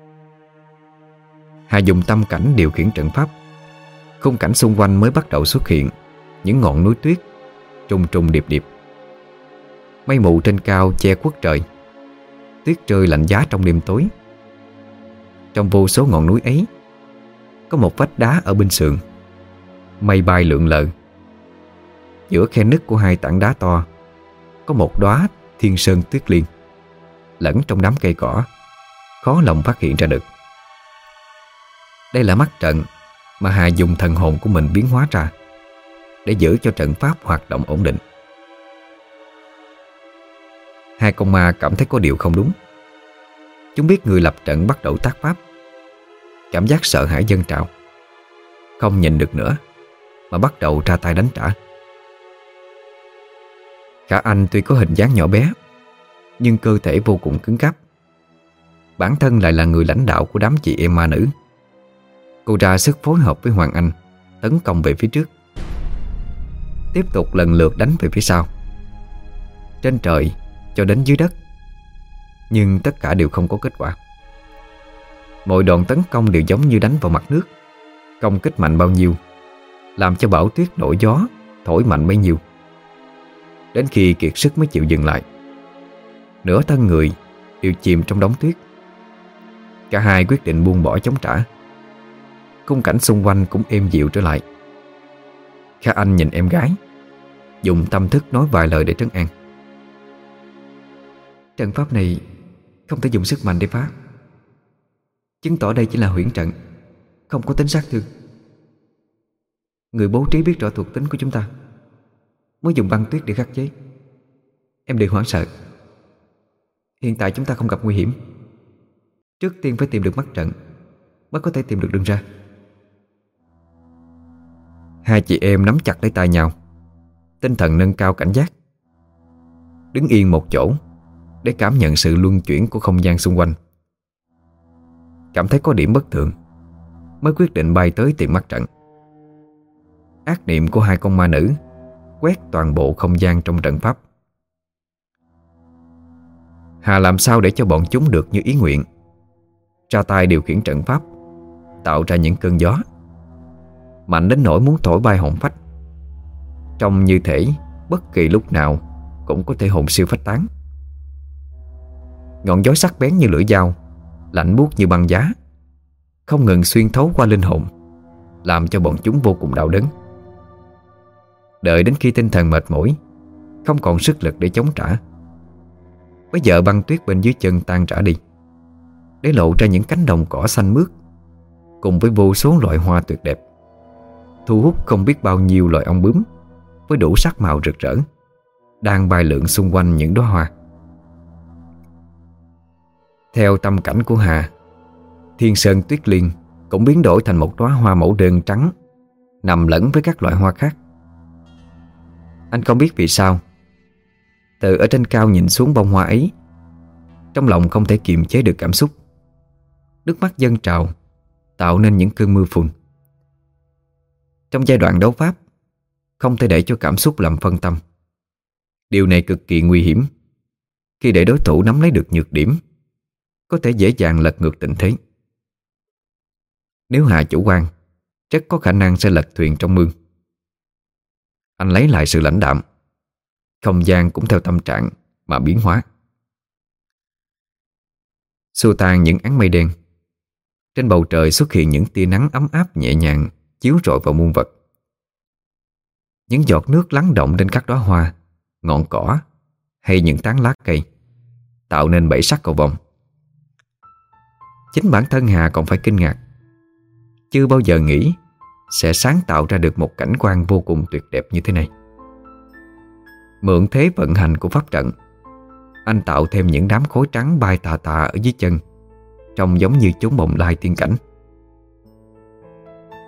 Hà dùng tâm cảnh điều khiển trận pháp. Khung cảnh xung quanh mới bắt đầu xuất hiện những ngọn núi tuyết trùng trùng điệp điệp. Mây mù trên cao che khuất trời, tuyết rơi lạnh giá trong đêm tối. Trong vô số ngọn núi ấy, có một vách đá ở bên sườn, mây bay lượn lờ. Giữa khe nứt của hai tảng đá to có một đóa thiên sơn tuyết liên, lẫn trong đám cây cỏ, khó lòng phát hiện ra được. Đây là mắt trận mà Hà dùng thần hồn của mình biến hóa ra, để giữ cho trận pháp hoạt động ổn định. Hai con ma cảm thấy có điều không đúng. Chúng biết người lập trận bắt đầu tác pháp. Cảm giác sợ hãi dâng trào, không nhìn được nữa mà bắt đầu ra tay đánh trả. Khả Anh tuy có hình dáng nhỏ bé, nhưng cơ thể vô cùng cứng cáp. Bản thân lại là người lãnh đạo của đám chị em ma nữ. Cô ra sức phối hợp với Hoàng Anh tấn công về phía trước, tiếp tục lần lượt đánh về phía sau, trên trời cho đến dưới đất. Nhưng tất cả đều không có kết quả. Mọi đòn tấn công đều giống như đánh vào mặt nước, công kích mạnh bao nhiêu làm cho bão tuyết nổi gió thổi mạnh bấy nhiêu. Đến khi kiệt sức mới chịu dừng lại, nửa thân người đều chìm trong đống tuyết. Cả hai quyết định buông bỏ chống trả. Khung cảnh xung quanh cũng êm dịu trở lại. Khả Anh nhìn em gái, dùng tâm thức nói vài lời để trấn an. Trận pháp này không thể dùng sức mạnh để phá, chứng tỏ đây chỉ là huyễn trận, không có tính sát thương. Người bố trí biết rõ thuộc tính của chúng ta, mới dùng băng tuyết để khắc chế. Em đừng hoảng sợ. Hiện tại chúng ta không gặp nguy hiểm. Trước tiên phải tìm được mắt trận, mới có thể tìm được đường ra. Hai chị em nắm chặt lấy tay nhau, tinh thần nâng cao cảnh giác, đứng yên một chỗ để cảm nhận sự luân chuyển của không gian xung quanh. Cảm thấy có điểm bất thường, mới quyết định bay tới tìm mắt trận. Ác niệm của hai con ma nữ quét toàn bộ không gian trong trận pháp. Hà làm sao để cho bọn chúng được như ý nguyện, ra tay điều khiển trận pháp, tạo ra những cơn gió mạnh đến nỗi muốn thổi bay hồn phách, trông như thể bất kỳ lúc nào cũng có thể hồn siêu phách tán. Ngọn gió sắc bén như lưỡi dao, lạnh buốt như băng giá, không ngừng xuyên thấu qua linh hồn, làm cho bọn chúng vô cùng đau đớn. Đợi đến khi tinh thần mệt mỏi, không còn sức lực để chống trả, bây giờ băng tuyết bên dưới chân tan rã đi, để lộ ra những cánh đồng cỏ xanh mướt, cùng với vô số loại hoa tuyệt đẹp, thu hút không biết bao nhiêu loài ong bướm với đủ sắc màu rực rỡ, đang bay lượn xung quanh những đóa hoa. Theo tâm cảnh của Hà, thiên sơn tuyết liên cũng biến đổi thành một đóa hoa mẫu đơn trắng, nằm lẫn với các loại hoa khác. Anh không biết vì sao, từ ở trên cao nhìn xuống bông hoa ấy, trong lòng không thể kiềm chế được cảm xúc. Nước mắt dâng trào, tạo nên những cơn mưa phùn. Trong giai đoạn đấu pháp, không thể để cho cảm xúc làm phân tâm. Điều này cực kỳ nguy hiểm. Khi để đối thủ nắm lấy được nhược điểm, có thể dễ dàng lật ngược tình thế. Nếu Hà chủ quan, rất có khả năng sẽ lật thuyền trong mương. Anh lấy lại sự lãnh đạm, không gian cũng theo tâm trạng mà biến hóa. Xua tan những áng mây đen, trên bầu trời xuất hiện những tia nắng ấm áp nhẹ nhàng chiếu rọi vào muôn vật. Những giọt nước lắng động trên các đóa hoa, ngọn cỏ hay những tán lá cây, tạo nên bảy sắc cầu vồng. Chính bản thân Hà còn phải kinh ngạc, chưa bao giờ nghĩ sẽ sáng tạo ra được một cảnh quan vô cùng tuyệt đẹp như thế này. Mượn thế vận hành của pháp trận, anh tạo thêm những đám khối trắng bay tà tà ở dưới chân, trông giống như chốn bồng lai tiên cảnh.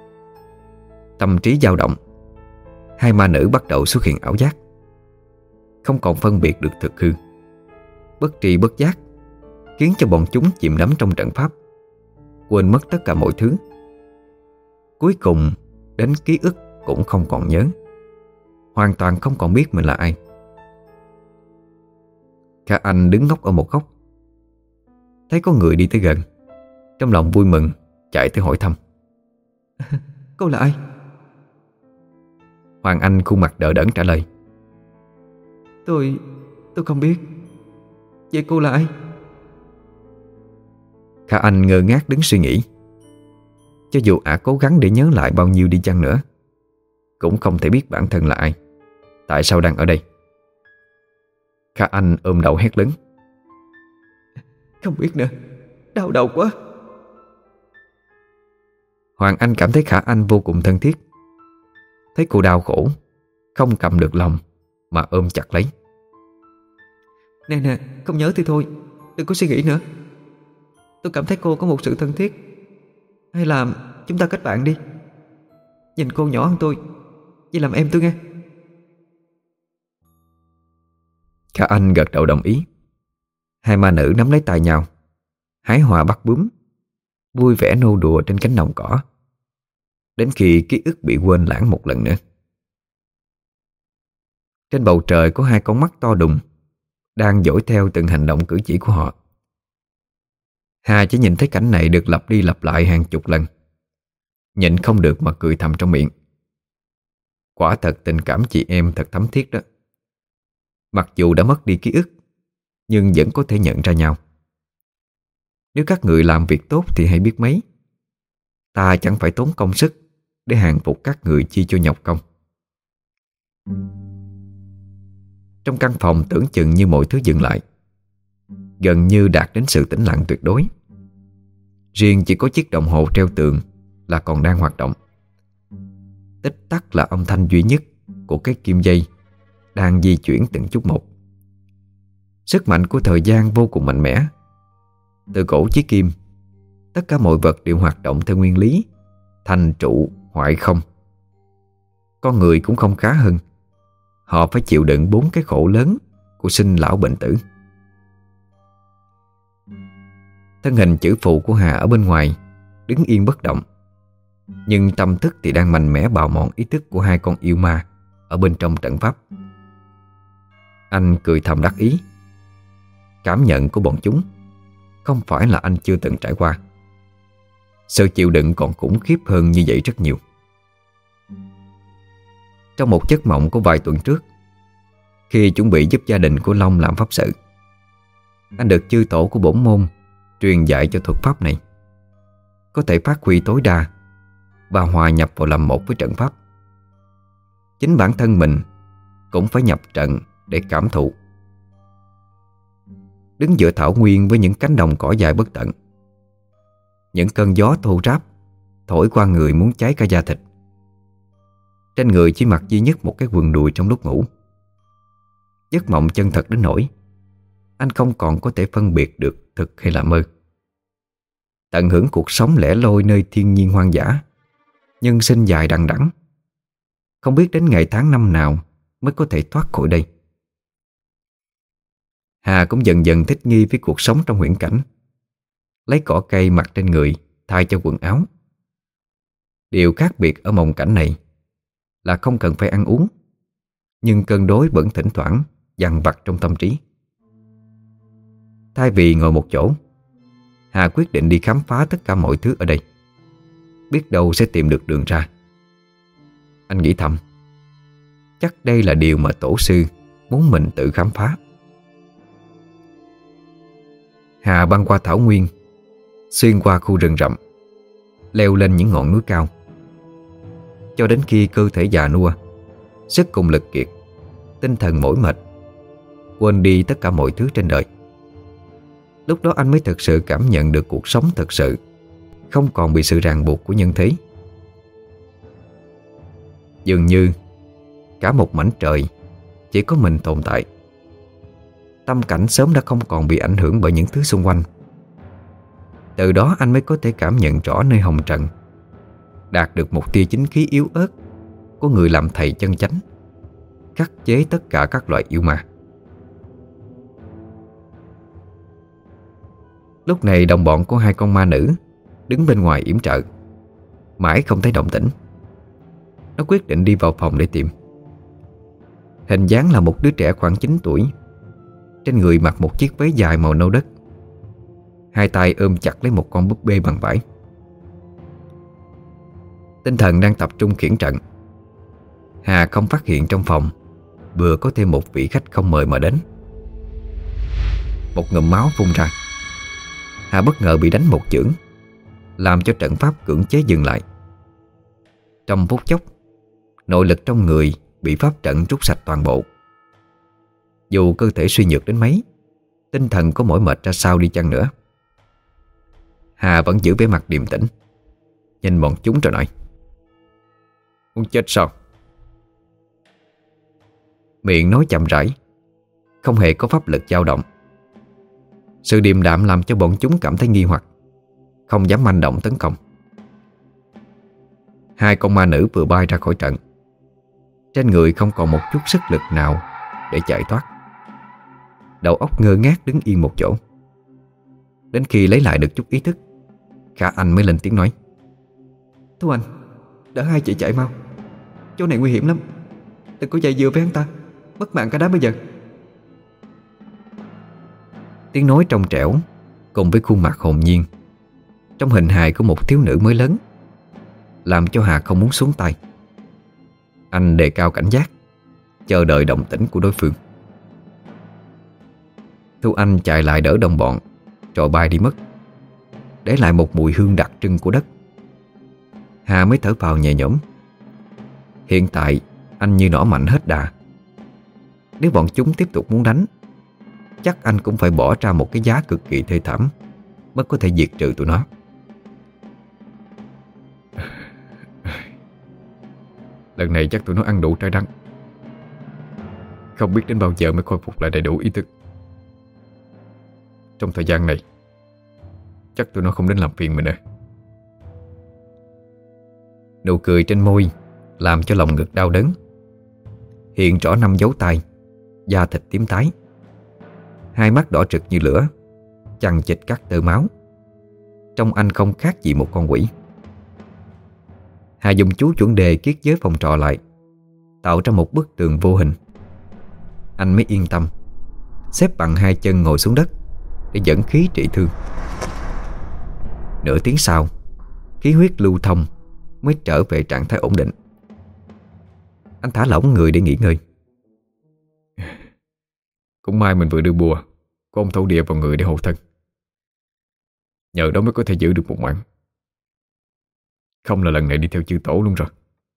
Tâm trí dao động, hai ma nữ bắt đầu xuất hiện ảo giác, không còn phân biệt được thực hư. Bất tri bất giác khiến cho bọn chúng chìm đắm trong trận pháp, quên mất tất cả mọi thứ. Cuối cùng đến ký ức cũng không còn nhớ, hoàn toàn không còn biết mình là ai. Khả Anh đứng ngốc ở một góc, thấy có người đi tới gần, trong lòng vui mừng chạy tới hỏi thăm. Cô là ai? Hoàng Anh khuôn mặt đờ đẫn trả lời. Tôi... tôi không biết. Vậy cô là ai? Khả Anh ngơ ngác đứng suy nghĩ. Cho dù ả cố gắng để nhớ lại bao nhiêu đi chăng nữa, cũng không thể biết bản thân là ai, tại sao đang ở đây. Khả Anh ôm đầu hét lớn. Không biết nữa, đau đầu quá. Hoàng Anh cảm thấy Khả Anh vô cùng thân thiết. Thấy cô đau khổ, không cầm được lòng mà ôm chặt lấy. Nè nè, không nhớ thì thôi, đừng có suy nghĩ nữa. Tôi cảm thấy cô có một sự thân thiết. Hay là chúng ta kết bạn đi. Nhìn cô nhỏ hơn tôi, vậy làm em tôi nghe. Khả Anh gật đầu đồng ý. Hai ma nữ nắm lấy tay nhau, hái hòa bắt bướm, vui vẻ nô đùa trên cánh đồng cỏ, đến khi ký ức bị quên lãng một lần nữa. Trên bầu trời có hai con mắt to đùng đang dõi theo từng hành động cử chỉ của họ. Hà chỉ nhìn thấy cảnh này được lặp đi lặp lại hàng chục lần, nhịn không được mà cười thầm trong miệng. Quả thật tình cảm chị em thật thấm thiết đó. Mặc dù đã mất đi ký ức, nhưng vẫn có thể nhận ra nhau. Nếu các người làm việc tốt thì hãy biết mấy, ta chẳng phải tốn công sức để hàng phục các người chi cho nhọc công. Trong căn phòng tưởng chừng như mọi thứ dừng lại, gần như đạt đến sự tĩnh lặng tuyệt đối. Riêng chỉ có chiếc đồng hồ treo tường là còn đang hoạt động. Tích tắc là âm thanh duy nhất của cái kim dây đang di chuyển từng chút một. Sức mạnh của thời gian vô cùng mạnh mẽ. Từ cổ chí kim, tất cả mọi vật đều hoạt động theo nguyên lý thành trụ hoại không. Con người cũng không khá hơn. Họ phải chịu đựng bốn cái khổ lớn của sinh lão bệnh tử. Thân hình chữ phụ của Hà ở bên ngoài đứng yên bất động, nhưng tâm thức thì đang mạnh mẽ bào mòn ý thức của hai con yêu ma ở bên trong trận pháp. Anh cười thầm đắc ý. Cảm nhận của bọn chúng không phải là anh chưa từng trải qua. Sự chịu đựng còn khủng khiếp hơn như vậy rất nhiều. Trong một giấc mộng của vài tuần trước, khi chuẩn bị giúp gia đình của Long làm pháp sự, anh được chư tổ của bổn môn truyền dạy cho thuật pháp này có thể phát huy tối đa và hòa nhập vào làm một với trận pháp. Chính bản thân mình cũng phải nhập trận để cảm thụ. Đứng giữa thảo nguyên với những cánh đồng cỏ dài bất tận, những cơn gió thô ráp thổi qua người muốn cháy cả da thịt. Trên người chỉ mặc duy nhất một cái quần đùi trong lúc ngủ. Giấc mộng chân thật đến nỗi anh không còn có thể phân biệt được thực hay là mơ. Tận hưởng cuộc sống lẻ loi nơi thiên nhiên hoang dã, nhân sinh dài đằng đẵng, không biết đến ngày tháng năm nào mới có thể thoát khỏi đây. Hà cũng dần dần thích nghi với cuộc sống trong huyễn cảnh, lấy cỏ cây mặc trên người thay cho quần áo. Điều khác biệt ở mộng cảnh này là không cần phải ăn uống, nhưng cơn đói vẫn thỉnh thoảng dằn vặt trong tâm trí. Thay vì ngồi một chỗ, Hà quyết định đi khám phá tất cả mọi thứ ở đây. Biết đâu sẽ tìm được đường ra. Anh nghĩ thầm, chắc đây là điều mà tổ sư muốn mình tự khám phá. Hà băng qua thảo nguyên, xuyên qua khu rừng rậm, leo lên những ngọn núi cao, cho đến khi cơ thể già nua, sức cùng lực kiệt, tinh thần mỏi mệt, quên đi tất cả mọi thứ trên đời. Lúc đó anh mới thực sự cảm nhận được cuộc sống thật sự không còn bị sự ràng buộc của nhân thế. Dường như cả một mảnh trời chỉ có mình tồn tại. Tâm cảnh sớm đã không còn bị ảnh hưởng bởi những thứ xung quanh. Từ đó anh mới có thể cảm nhận rõ nơi hồng trần đạt được một tia chính khí yếu ớt của người làm thầy chân chánh, khắc chế tất cả các loại yêu ma. Lúc này đồng bọn của hai con ma nữ đứng bên ngoài yểm trợ, mãi không thấy động tĩnh. Nó quyết định đi vào phòng để tìm. Hình dáng là một đứa trẻ khoảng chín tuổi, trên người mặc một chiếc váy dài màu nâu đất, hai tay ôm chặt lấy một con búp bê bằng vải. Tinh thần đang tập trung khiển trận. Hà không phát hiện trong phòng vừa có thêm một vị khách không mời mà đến. Một ngụm máu phun ra. Hà bất ngờ bị đánh một chưởng, làm cho trận pháp cưỡng chế dừng lại. Trong phút chốc, nội lực trong người bị pháp trận rút sạch toàn bộ. Dù cơ thể suy nhược đến mấy, tinh thần có mỏi mệt ra sao đi chăng nữa, Hà vẫn giữ vẻ mặt điềm tĩnh, nhìn bọn chúng rồi nói: "Muốn chết sao?" Miệng nói chậm rãi, không hề có pháp lực dao động. Sự điềm đạm làm cho bọn chúng cảm thấy nghi hoặc, không dám manh động tấn công. Hai con ma nữ vừa bay ra khỏi trận, trên người không còn một chút sức lực nào để chạy thoát. Đầu óc ngơ ngác đứng yên một chỗ. Đến khi lấy lại được chút ý thức, Khả Anh mới lên tiếng nói: "Thu Anh, đỡ hai chị chạy mau, chỗ này nguy hiểm lắm. Đừng có chạy dừa với hắn ta, mất mạng cả đám bây giờ." Tiếng nói trong trẻo cùng với khuôn mặt hồn nhiên trong hình hài của một thiếu nữ mới lớn làm cho Hà không muốn xuống tay. Anh đề cao cảnh giác, chờ đợi động tĩnh của đối phương. Thu Anh chạy lại đỡ đồng bọn, rồi bay đi mất, để lại một mùi hương đặc trưng của đất. Hà mới thở phào nhẹ nhõm. Hiện tại anh như nỏ mạnh hết đà. Nếu bọn chúng tiếp tục muốn đánh, chắc anh cũng phải bỏ ra một cái giá cực kỳ thê thảm mới có thể diệt trừ tụi nó. Lần này chắc tụi nó ăn đủ trái đắng, không biết đến bao giờ mới khôi phục lại đầy đủ ý thức. Trong thời gian này chắc tụi nó không đến làm phiền mình nữa. Nụ cười trên môi làm cho lòng ngực đau đớn. Hiện rõ năm dấu tay, da thịt tím tái, hai mắt đỏ rực như lửa, chằng chịt các tơ máu. Trông anh không khác gì một con quỷ. Hà dùng chú chuẩn đề kiết giới phòng trọ lại, tạo ra một bức tường vô hình. Anh mới yên tâm xếp bằng hai chân ngồi xuống đất để dẫn khí trị thương. Nửa tiếng sau, khí huyết lưu thông mới trở về trạng thái ổn định. Anh thả lỏng người để nghỉ ngơi. Cũng may mình vừa đưa bùa của ông thổ địa vào người để hộ thân, nhờ đó mới có thể giữ được một mạng. Không là lần này đi theo chư tổ luôn rồi.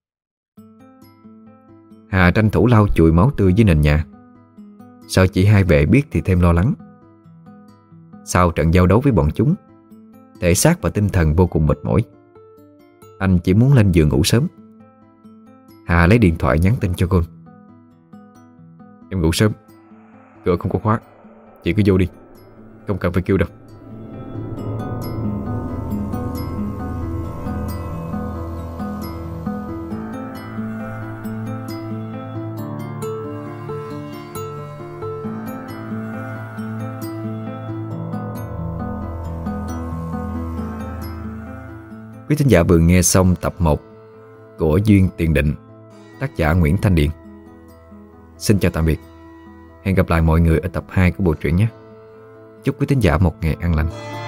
Hà tranh thủ lau chùi máu tươi dưới nền nhà, sợ chị hai vệ biết thì thêm lo lắng. Sau trận giao đấu với bọn chúng, thể xác và tinh thần vô cùng mệt mỏi. Anh chỉ muốn lên giường ngủ sớm. Hà lấy điện thoại nhắn tin cho Gold: "Em ngủ sớm, cửa không có khóa, chị cứ vô đi, không cần phải kêu đâu." Quý thính giả vừa nghe xong tập một của Duyên Tiền Định, tác giả Nguyễn Thanh Điền. Xin chào tạm biệt. Hẹn gặp lại mọi người ở tập hai của bộ truyện nhé. Chúc quý thính giả một ngày an lành.